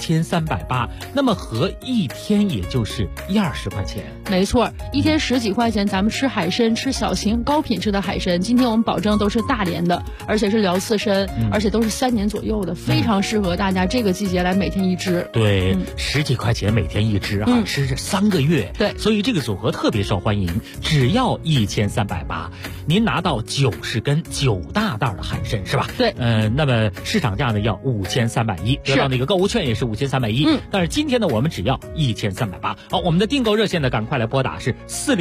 1380，那么合一天也就是20块钱。 没错，一天10几块钱，咱们吃海参，吃小秦高品质的海参。今天我们保证都是大连的，而且是辽刺参，而且都是3年左右的，非常适合大家这个季节来每天一只。 对，10几块钱每天一只啊，吃这3个月。 对， 所以这个组合特别受欢迎，只要1380，您拿到90根9大袋的海参是吧？ 对， 那么市场价呢要5310，得到那个购物券也是5310。但是今天呢，我们只要1380。好，我们的订购热线呢，赶快来拨打是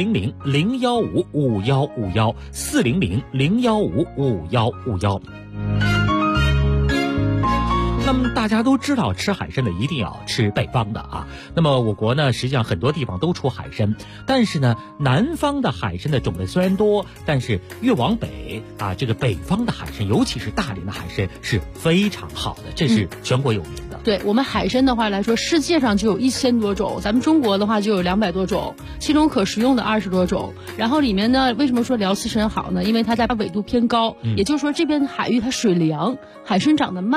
400-015-5151，400-015-5151。那么大家都知道，吃海参的一定要吃北方的啊。那么我国呢，实际上很多地方都出海参，但是呢，南方的海参的种类虽然多，但是越往北啊，这个北方的海参，尤其是大连的海参是非常好的，这是全国有名的。 对，我们海参的话来说，世界上就有1000多种，咱们中国的话就有200多种，其中可食用的20多种。然后里面呢，为什么说辽刺参好呢？因为它在纬度偏高，也就是说这边海域它水凉，海参长得慢。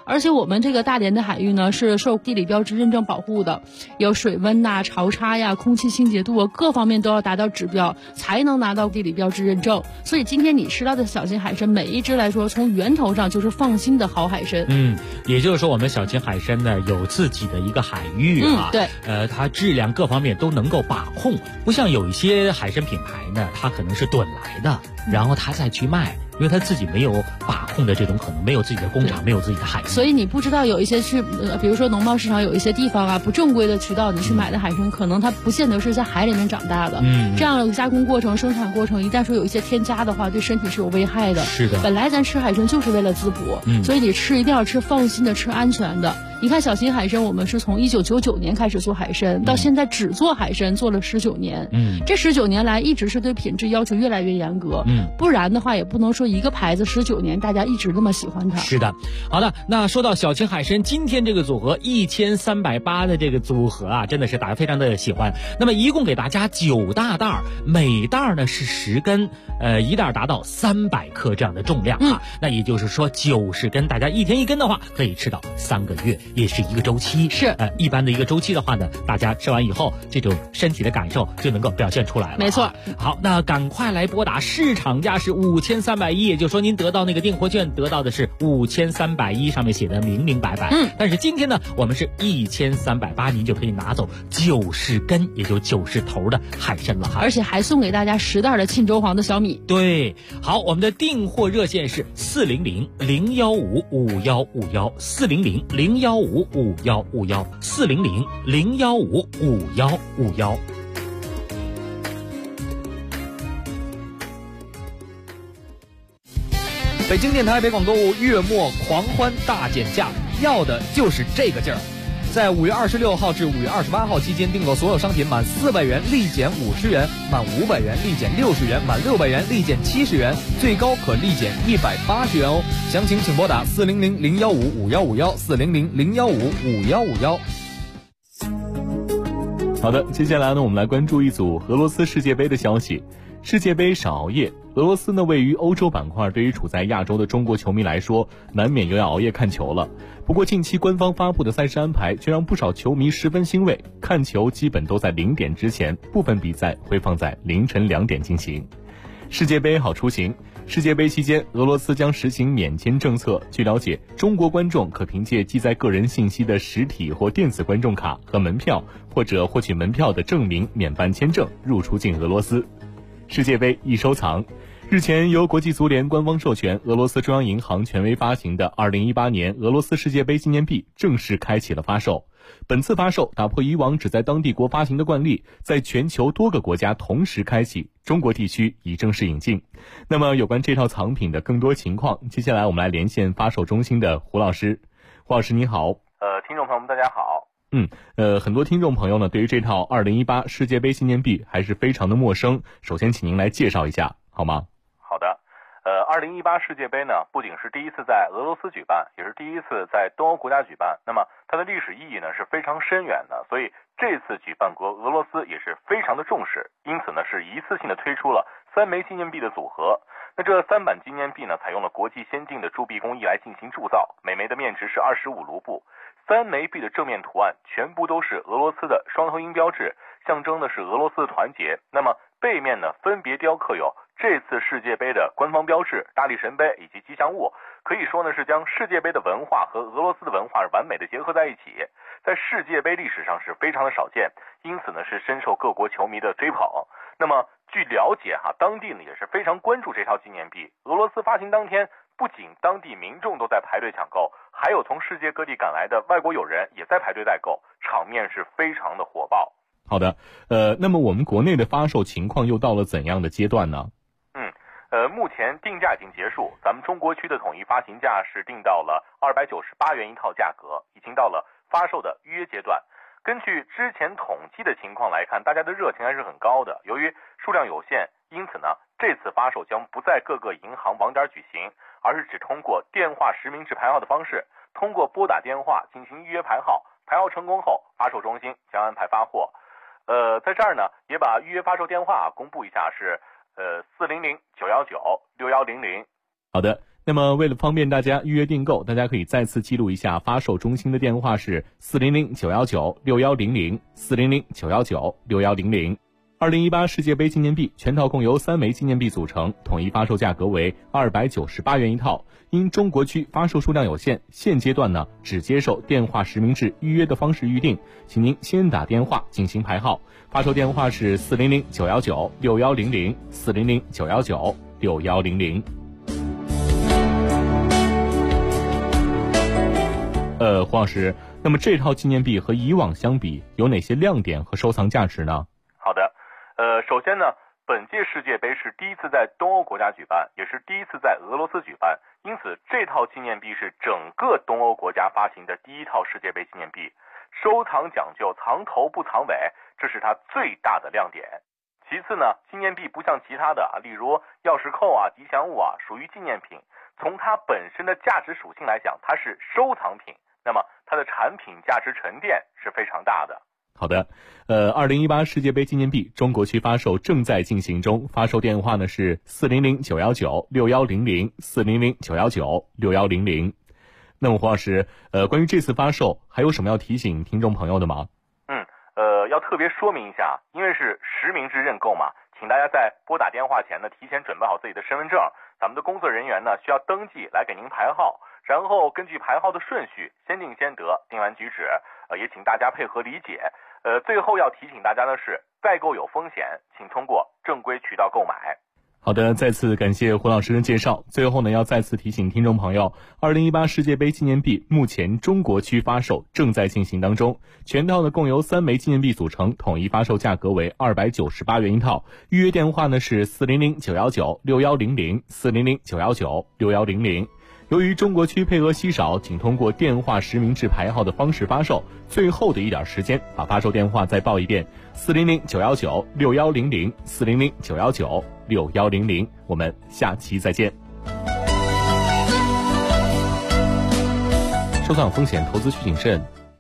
而且我们这个大连的海域呢是受地理标志认证保护的，有水温呐、潮差呀、空气清洁度啊，各方面都要达到指标才能拿到地理标志认证。所以今天你吃到的小型海参，每一只来说从源头上就是放心的好海参。 也就是说我们小型海参呢有自己的一个海域啊， 对， 它质量各方面都能够把控，不像有一些海参品牌呢，它可能是囤来的，然后它再去卖。因为他自己没有把控的这种可能，没有自己的工厂，没有自己的海域， 所以你不知道有一些去，比如说农贸市场有一些地方啊，不正规的渠道，你去买的海参，可能它不见得是在海里面长大的。这样的加工过程、生产过程，一旦说有一些添加的话，对身体是有危害的。 是的， 本来咱吃海参就是为了滋补，所以你吃一定要吃放心的、吃安全的。你看小型海参，我们是从1999年开始做海参，到现在只做海参做了19年。这19年来一直是对品质要求越来越严格。不然的话也不能说一个牌子19年大家一直那么喜欢它。 是的，好的，那说到小型海参，今天这个组合1380的这个组合啊，真的是大家非常的喜欢。那么一共给大家9大袋，每袋呢是10根，一袋达到300克这样的重量啊。那也就是说90根，大家一天1根的话，可以吃到3个月。也是一个周期， 是一般的一个周期的话呢，大家吃完以后，这种身体的感受就能够表现出来了。 没错。 好，那赶快来拨打，市场价是5310，也就是说您得到那个订货券得到的是5310，上面写的明明白白。但是今天呢，我们是1380，您就可以拿走90根，也就90头的海参了哈。 而且还送给大家10袋的沁州黄的小米。 对，好，我们的订货热线是400-015-5151，400-015-5151，400-015-5151。 北京电台北广购物月末狂欢大减价，要的就是这个劲儿。在5月26号至5月28号期间，订购所有商品满400元立减50元，满500元立减60元，满600元立减70元，最高可立减180元哦。详情请拨打400-015-5151，400-015-5151。 好的，接下来呢，我们来关注一组俄罗斯世界杯的消息。世界杯少熬夜，俄罗斯呢位于欧洲板块，对于处在亚洲的中国球迷来说，难免又要熬夜看球了。不过近期官方发布的赛事安排却让不少球迷十分欣慰，看球基本都在0点之前，部分比赛会放在凌晨2点进行。世界杯好出行，世界杯期间，俄罗斯将实行免签政策。据了解，中国观众可凭借记载个人信息的实体或电子观众卡和门票，或者获取门票的证明免办签证入出境俄罗斯。世界杯易收藏，日前由国际足联官方授权，俄罗斯中央银行权威发行的2018年俄罗斯世界杯纪念币正式开启了发售。本次发售打破以往只在当地国发行的惯例，在全球多个国家同时开启，中国地区已正式引进。那么有关这套藏品的更多情况，接下来我们来连线发售中心的胡老师。胡老师您好。 听众朋友们大家好。 很多听众朋友呢对于这套2018世界杯纪念币还是非常的陌生，首先请您来介绍一下好吗？ 好的。2018世界杯呢，不仅是第一次在俄罗斯举办，也是第一次在东欧国家举办，那么它的历史意义呢是非常深远的，所以这次举办国俄罗斯也是非常的重视，因此呢是一次性的推出了3枚纪念币的组合。那这3版纪念币呢，采用了国际先进的铸币工艺来进行铸造，每枚的面值是25卢布。3枚币的正面图案全部都是俄罗斯的双头鹰标志，象征的是俄罗斯的团结。那么背面呢，分别雕刻有这次世界杯的官方标志、大力神杯以及吉祥物，可以说呢是将世界杯的文化和俄罗斯的文化完美的结合在一起，在世界杯历史上是非常的少见，因此呢是深受各国球迷的追捧。那么据了解当地呢也是非常关注这套纪念币。俄罗斯发行当天，不仅当地民众都在排队抢购，还有从世界各地赶来的外国友人也在排队代购，场面是非常的火爆。 好的，那么我们国内的发售情况又到了怎样的阶段呢？ 目前定价已经结束，咱们中国区的统一发行价是定到了298元一套价格，已经到了发售的预约阶段。根据之前统计的情况来看，大家的热情还是很高的。由于数量有限，因此呢，这次发售将不在各个银行网点举行，而是只通过电话实名制排号的方式，通过拨打电话进行预约排号，排号成功后，发售中心将安排发货。在这儿呢，也把预约发售电话公布一下，是400-919-6100。 好的， 那么为了方便大家预约订购，大家可以再次记录一下发售中心的电话是400-919-6100 400-919-6100。2018世界杯纪念币全套共由3枚纪念币组成，统一发售价格为298元一套。因中国区发售数量有限，现阶段呢只接受电话实名制预约的方式预定，请您先打电话进行排号。发售电话是400-919-6100 400-919-6100。胡老师，那么这套纪念币和以往相比，有哪些亮点和收藏价值呢？ 好的，首先呢，本届世界杯是第一次在东欧国家举办，也是第一次在俄罗斯举办，因此这套纪念币是整个东欧国家发行的第一套世界杯纪念币，收藏讲究藏头不藏尾，这是它最大的亮点。其次呢，纪念币不像其他的例如钥匙扣吉祥物属于纪念品，从它本身的价值属性来讲，它是收藏品，那么它的产品价值沉淀是非常大的。 好的，2018世界杯纪念币中国区发售正在进行中，发售电话呢是400-919-6100 400-919-6100。那么胡老师，关于这次发售还有什么要提醒听众朋友的吗？ 要特别说明一下，因为是实名制认购嘛，请大家在拨打电话前呢，提前准备好自己的身份证，咱们的工作人员呢需要登记来给您排号，然后根据排号的顺序先定先得，定完举止，也请大家配合理解。最后要提醒大家的是，代购有风险，请通过正规渠道购买。 好的，再次感谢胡老师的介绍。最后呢，要再次提醒听众朋友，2018世界杯纪念币目前中国区发售正在进行当中，全套呢共由3枚纪念币组成，统一发售价格为298元一套。预约电话呢是400-919-6100 400-919-6100。由于中国区配额稀少，请通过电话实名制排号的方式发售。最后的一点时间，把发售电话再报一遍：400-919-6100 400-919-6100。我们下期再见。收藏风险，投资需谨慎。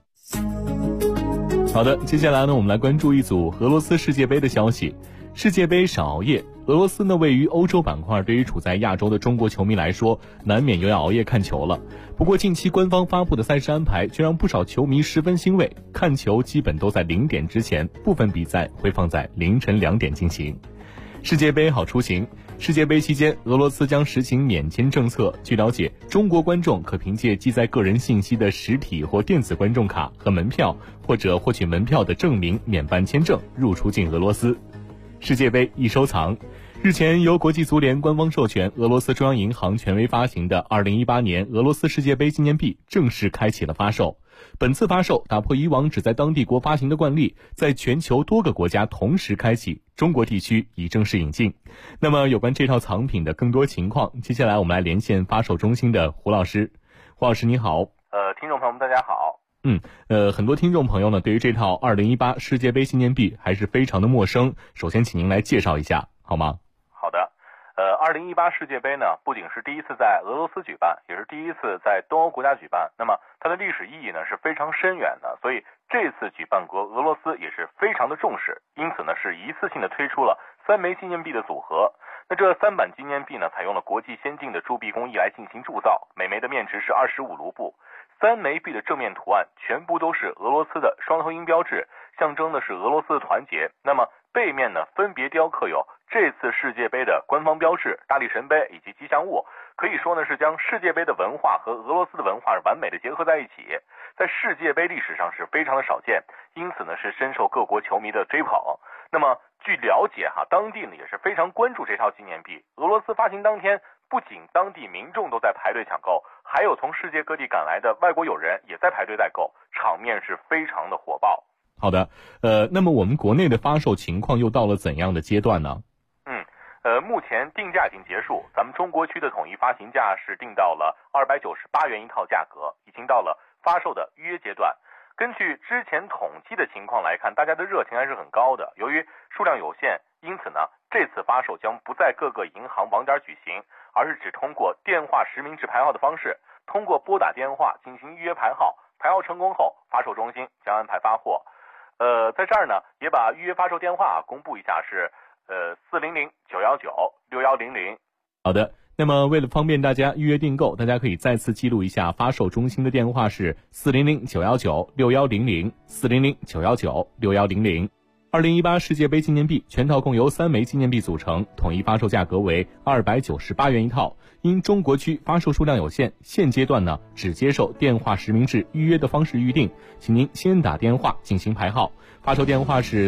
好的，接下来呢，我们来关注一组俄罗斯世界杯的消息。世界杯少熬夜，俄罗斯呢位于欧洲板块，对于处在亚洲的中国球迷来说，难免又要熬夜看球了。不过近期官方发布的赛事安排却让不少球迷十分欣慰，看球基本都在0点之前，部分比赛会放在凌晨2点进行。世界杯好出行。世界杯期间，俄罗斯将实行免签政策。据了解，中国观众可凭借记载个人信息的实体或电子观众卡和门票，或者获取门票的证明免办签证入出境俄罗斯。世界杯易收藏。日前，由国际足联官方授权，俄罗斯中央银行权威发行的2018年俄罗斯世界杯纪念币正式开启了发售。本次发售打破以往只在当地国发行的惯例，在全球多个国家同时开启，中国地区已正式引进。那么有关这套藏品的更多情况，接下来我们来连线发售中心的胡老师。胡老师你好。 听众朋友们大家好。 很多听众朋友呢对于这套2018世界杯纪念币还是非常的陌生，首先请您来介绍一下好吗？ 好的。2018世界杯呢，不仅是第一次在俄罗斯举办，也是第一次在东欧国家举办。那么它的历史意义呢是非常深远的，所以这次举办国俄罗斯也是非常的重视，因此呢是一次性的推出了3枚纪念币的组合。那这3版纪念币呢，采用了国际先进的铸币工艺来进行铸造，每枚的面值是25卢布。3枚币的正面图案全部都是俄罗斯的双头鹰标志，象征的是俄罗斯的团结。那么背面呢，分别雕刻有这次世界杯的官方标志、大力神杯以及吉祥物，可以说呢是将世界杯的文化和俄罗斯的文化完美的结合在一起，在世界杯历史上是非常的少见，因此呢是深受各国球迷的追捧。那么据了解当地呢也是非常关注这套纪念币。俄罗斯发行当天，不仅当地民众都在排队抢购，还有从世界各地赶来的外国友人也在排队代购，场面是非常的火爆。 好的，那么我们国内的发售情况又到了怎样的阶段呢？ 目前定价已经结束，咱们中国区的统一发行价是定到了298元一套价格，已经到了发售的预约阶段。根据之前统计的情况来看，大家的热情还是很高的。由于数量有限，因此呢，这次发售将不在各个银行网点举行，而是只通过电话实名制排号的方式，通过拨打电话进行预约排号，排号成功后，发售中心将安排发货。在这儿呢，也把预约发售电话公布一下，是400-919-6100。 好的， 那么为了方便大家预约订购，大家可以再次记录一下发售中心的电话是400-919-6100，400-919-6100。2018世界杯纪念币全套共由3枚纪念币组成，统一发售价格为298元一套。因中国区发售数量有限，现阶段呢只接受电话实名制预约的方式预定，请您先打电话进行排号。发售电话是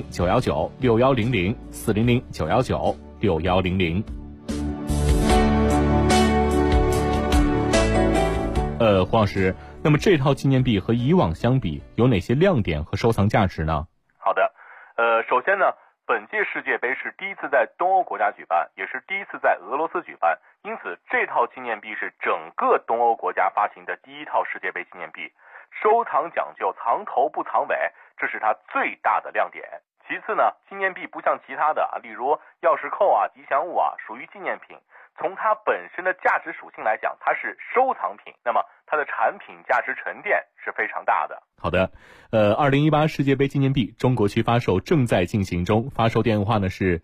400-919-6100，400-919-6100。黄老师，那么这套纪念币和以往相比有哪些亮点和收藏价值呢？ 好的，首先呢，本届世界杯是第一次在东欧国家举办，也是第一次在俄罗斯举办，因此这套纪念币是整个东欧国家发行的第一套世界杯纪念币，收藏讲究藏头不藏尾，这是它最大的亮点。其次呢，纪念币不像其他的例如钥匙扣啊、吉祥物啊，属于纪念品。从它本身的价值属性来讲，它是收藏品，那么它的产品价值沉淀是非常大的。 好的，2018世界杯纪念币中国区发售正在进行中，发售电话呢是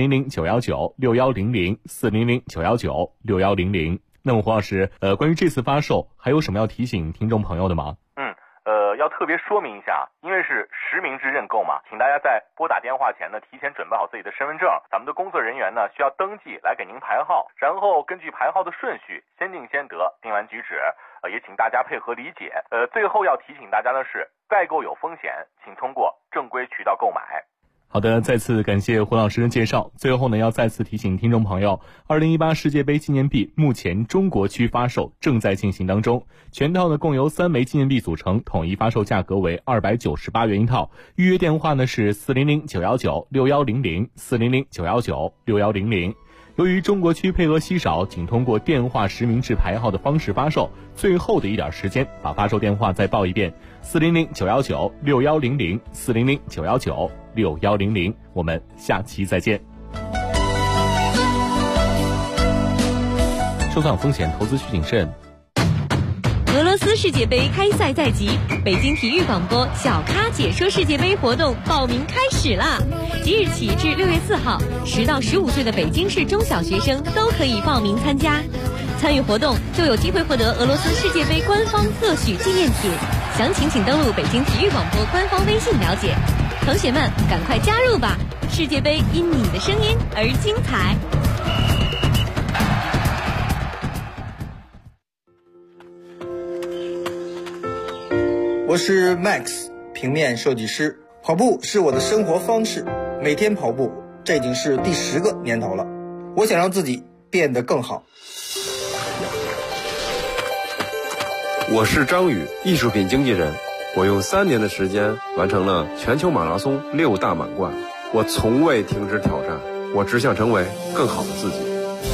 400-919-6100，400-919-6100。那么黄老师，关于这次发售还有什么要提醒听众朋友的吗？ 要特别说明一下，因为是实名制认购嘛，请大家在拨打电话前呢，提前准备好自己的身份证，咱们的工作人员呢需要登记来给您排号，然后根据排号的顺序，先定先得，定完举止，也请大家配合理解。最后要提醒大家的是，代购有风险，请通过正规渠道购买。 好的，再次感谢胡老师的介绍。最后呢，要再次提醒听众朋友，2018世界杯纪念币目前中国区发售正在进行当中，全套呢共由3枚纪念币组成，统一发售价格为298元一套。预约电话呢是400-919-6100，400-919-6100。由于中国区配额稀少，仅通过电话实名制排号的方式发售，最后的一点时间，把发售电话再报一遍：400-919-6100，400-919-6100。我们下期再见。收藏风险，投资需谨慎。 俄罗斯世界杯开赛在即，北京体育广播小咖解说世界杯活动报名开始啦！即日起至6月4号，10到15岁的北京市中小学生都可以报名参加。参与活动就有机会获得俄罗斯世界杯官方特许纪念品，详情请登录北京体育广播官方微信了解。同学们，赶快加入吧！世界杯因你的声音而精彩。 我是 Max， 平面设计师。跑步是我的生活方式，每天跑步，这已经是第10个年头了。我想让自己变得更好。 我是张宇，艺术品经纪人。我用3年的时间完成了全球马拉松6大满贯。我从未停止挑战，我只想成为更好的自己。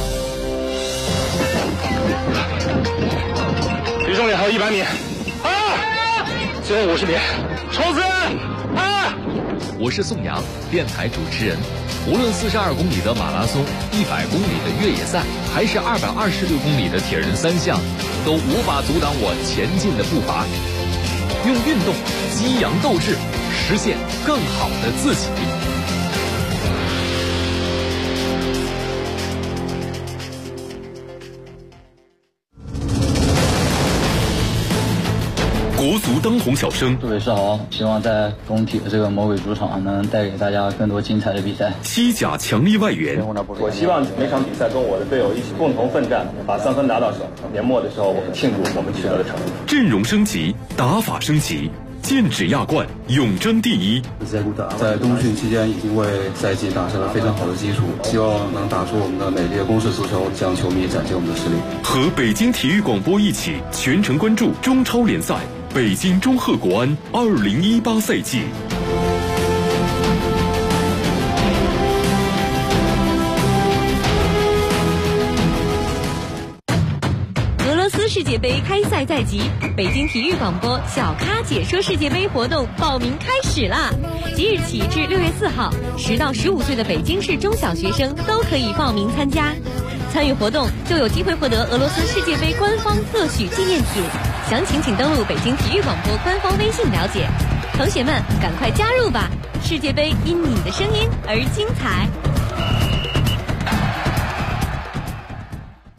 离终点还有100米。最后50米，冲刺！ 我是宋阳，电台主持人。无论42公里的马拉松、100公里的越野赛，还是226公里的铁人3项，都无法阻挡我前进的步伐。用运动激扬斗志，实现更好的自己。 国足当红小生， 杜伟世豪，希望在工体的这个魔鬼主场能带给大家更多精彩的比赛。 西甲强力外援， 我希望每场比赛跟我的队友一起共同奋战，把3分拿到手。年末的时候，我们庆祝我们取得的成绩。 阵容升级，打法升级，剑指亚冠，永争第一。 在冬训期间已经为赛季打下了非常好的基础，希望能打出我们的美丽的攻势足球，向球迷展现我们的实力。 和北京体育广播一起全程关注中超联赛。北京中赫国安2018赛季。 俄罗斯世界杯开赛在即，北京体育广播小咖解说世界杯活动报名开始啦！即日起至6月4号，10到15岁的北京市中小学生都可以报名参加。参与活动就有机会获得俄罗斯世界杯官方特许纪念品，详情请登录北京体育广播官方微信了解。同学们，赶快加入吧！世界杯因你的声音而精彩。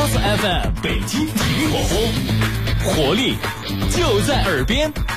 罗斯 FM 北京体育广播，活力就在耳边。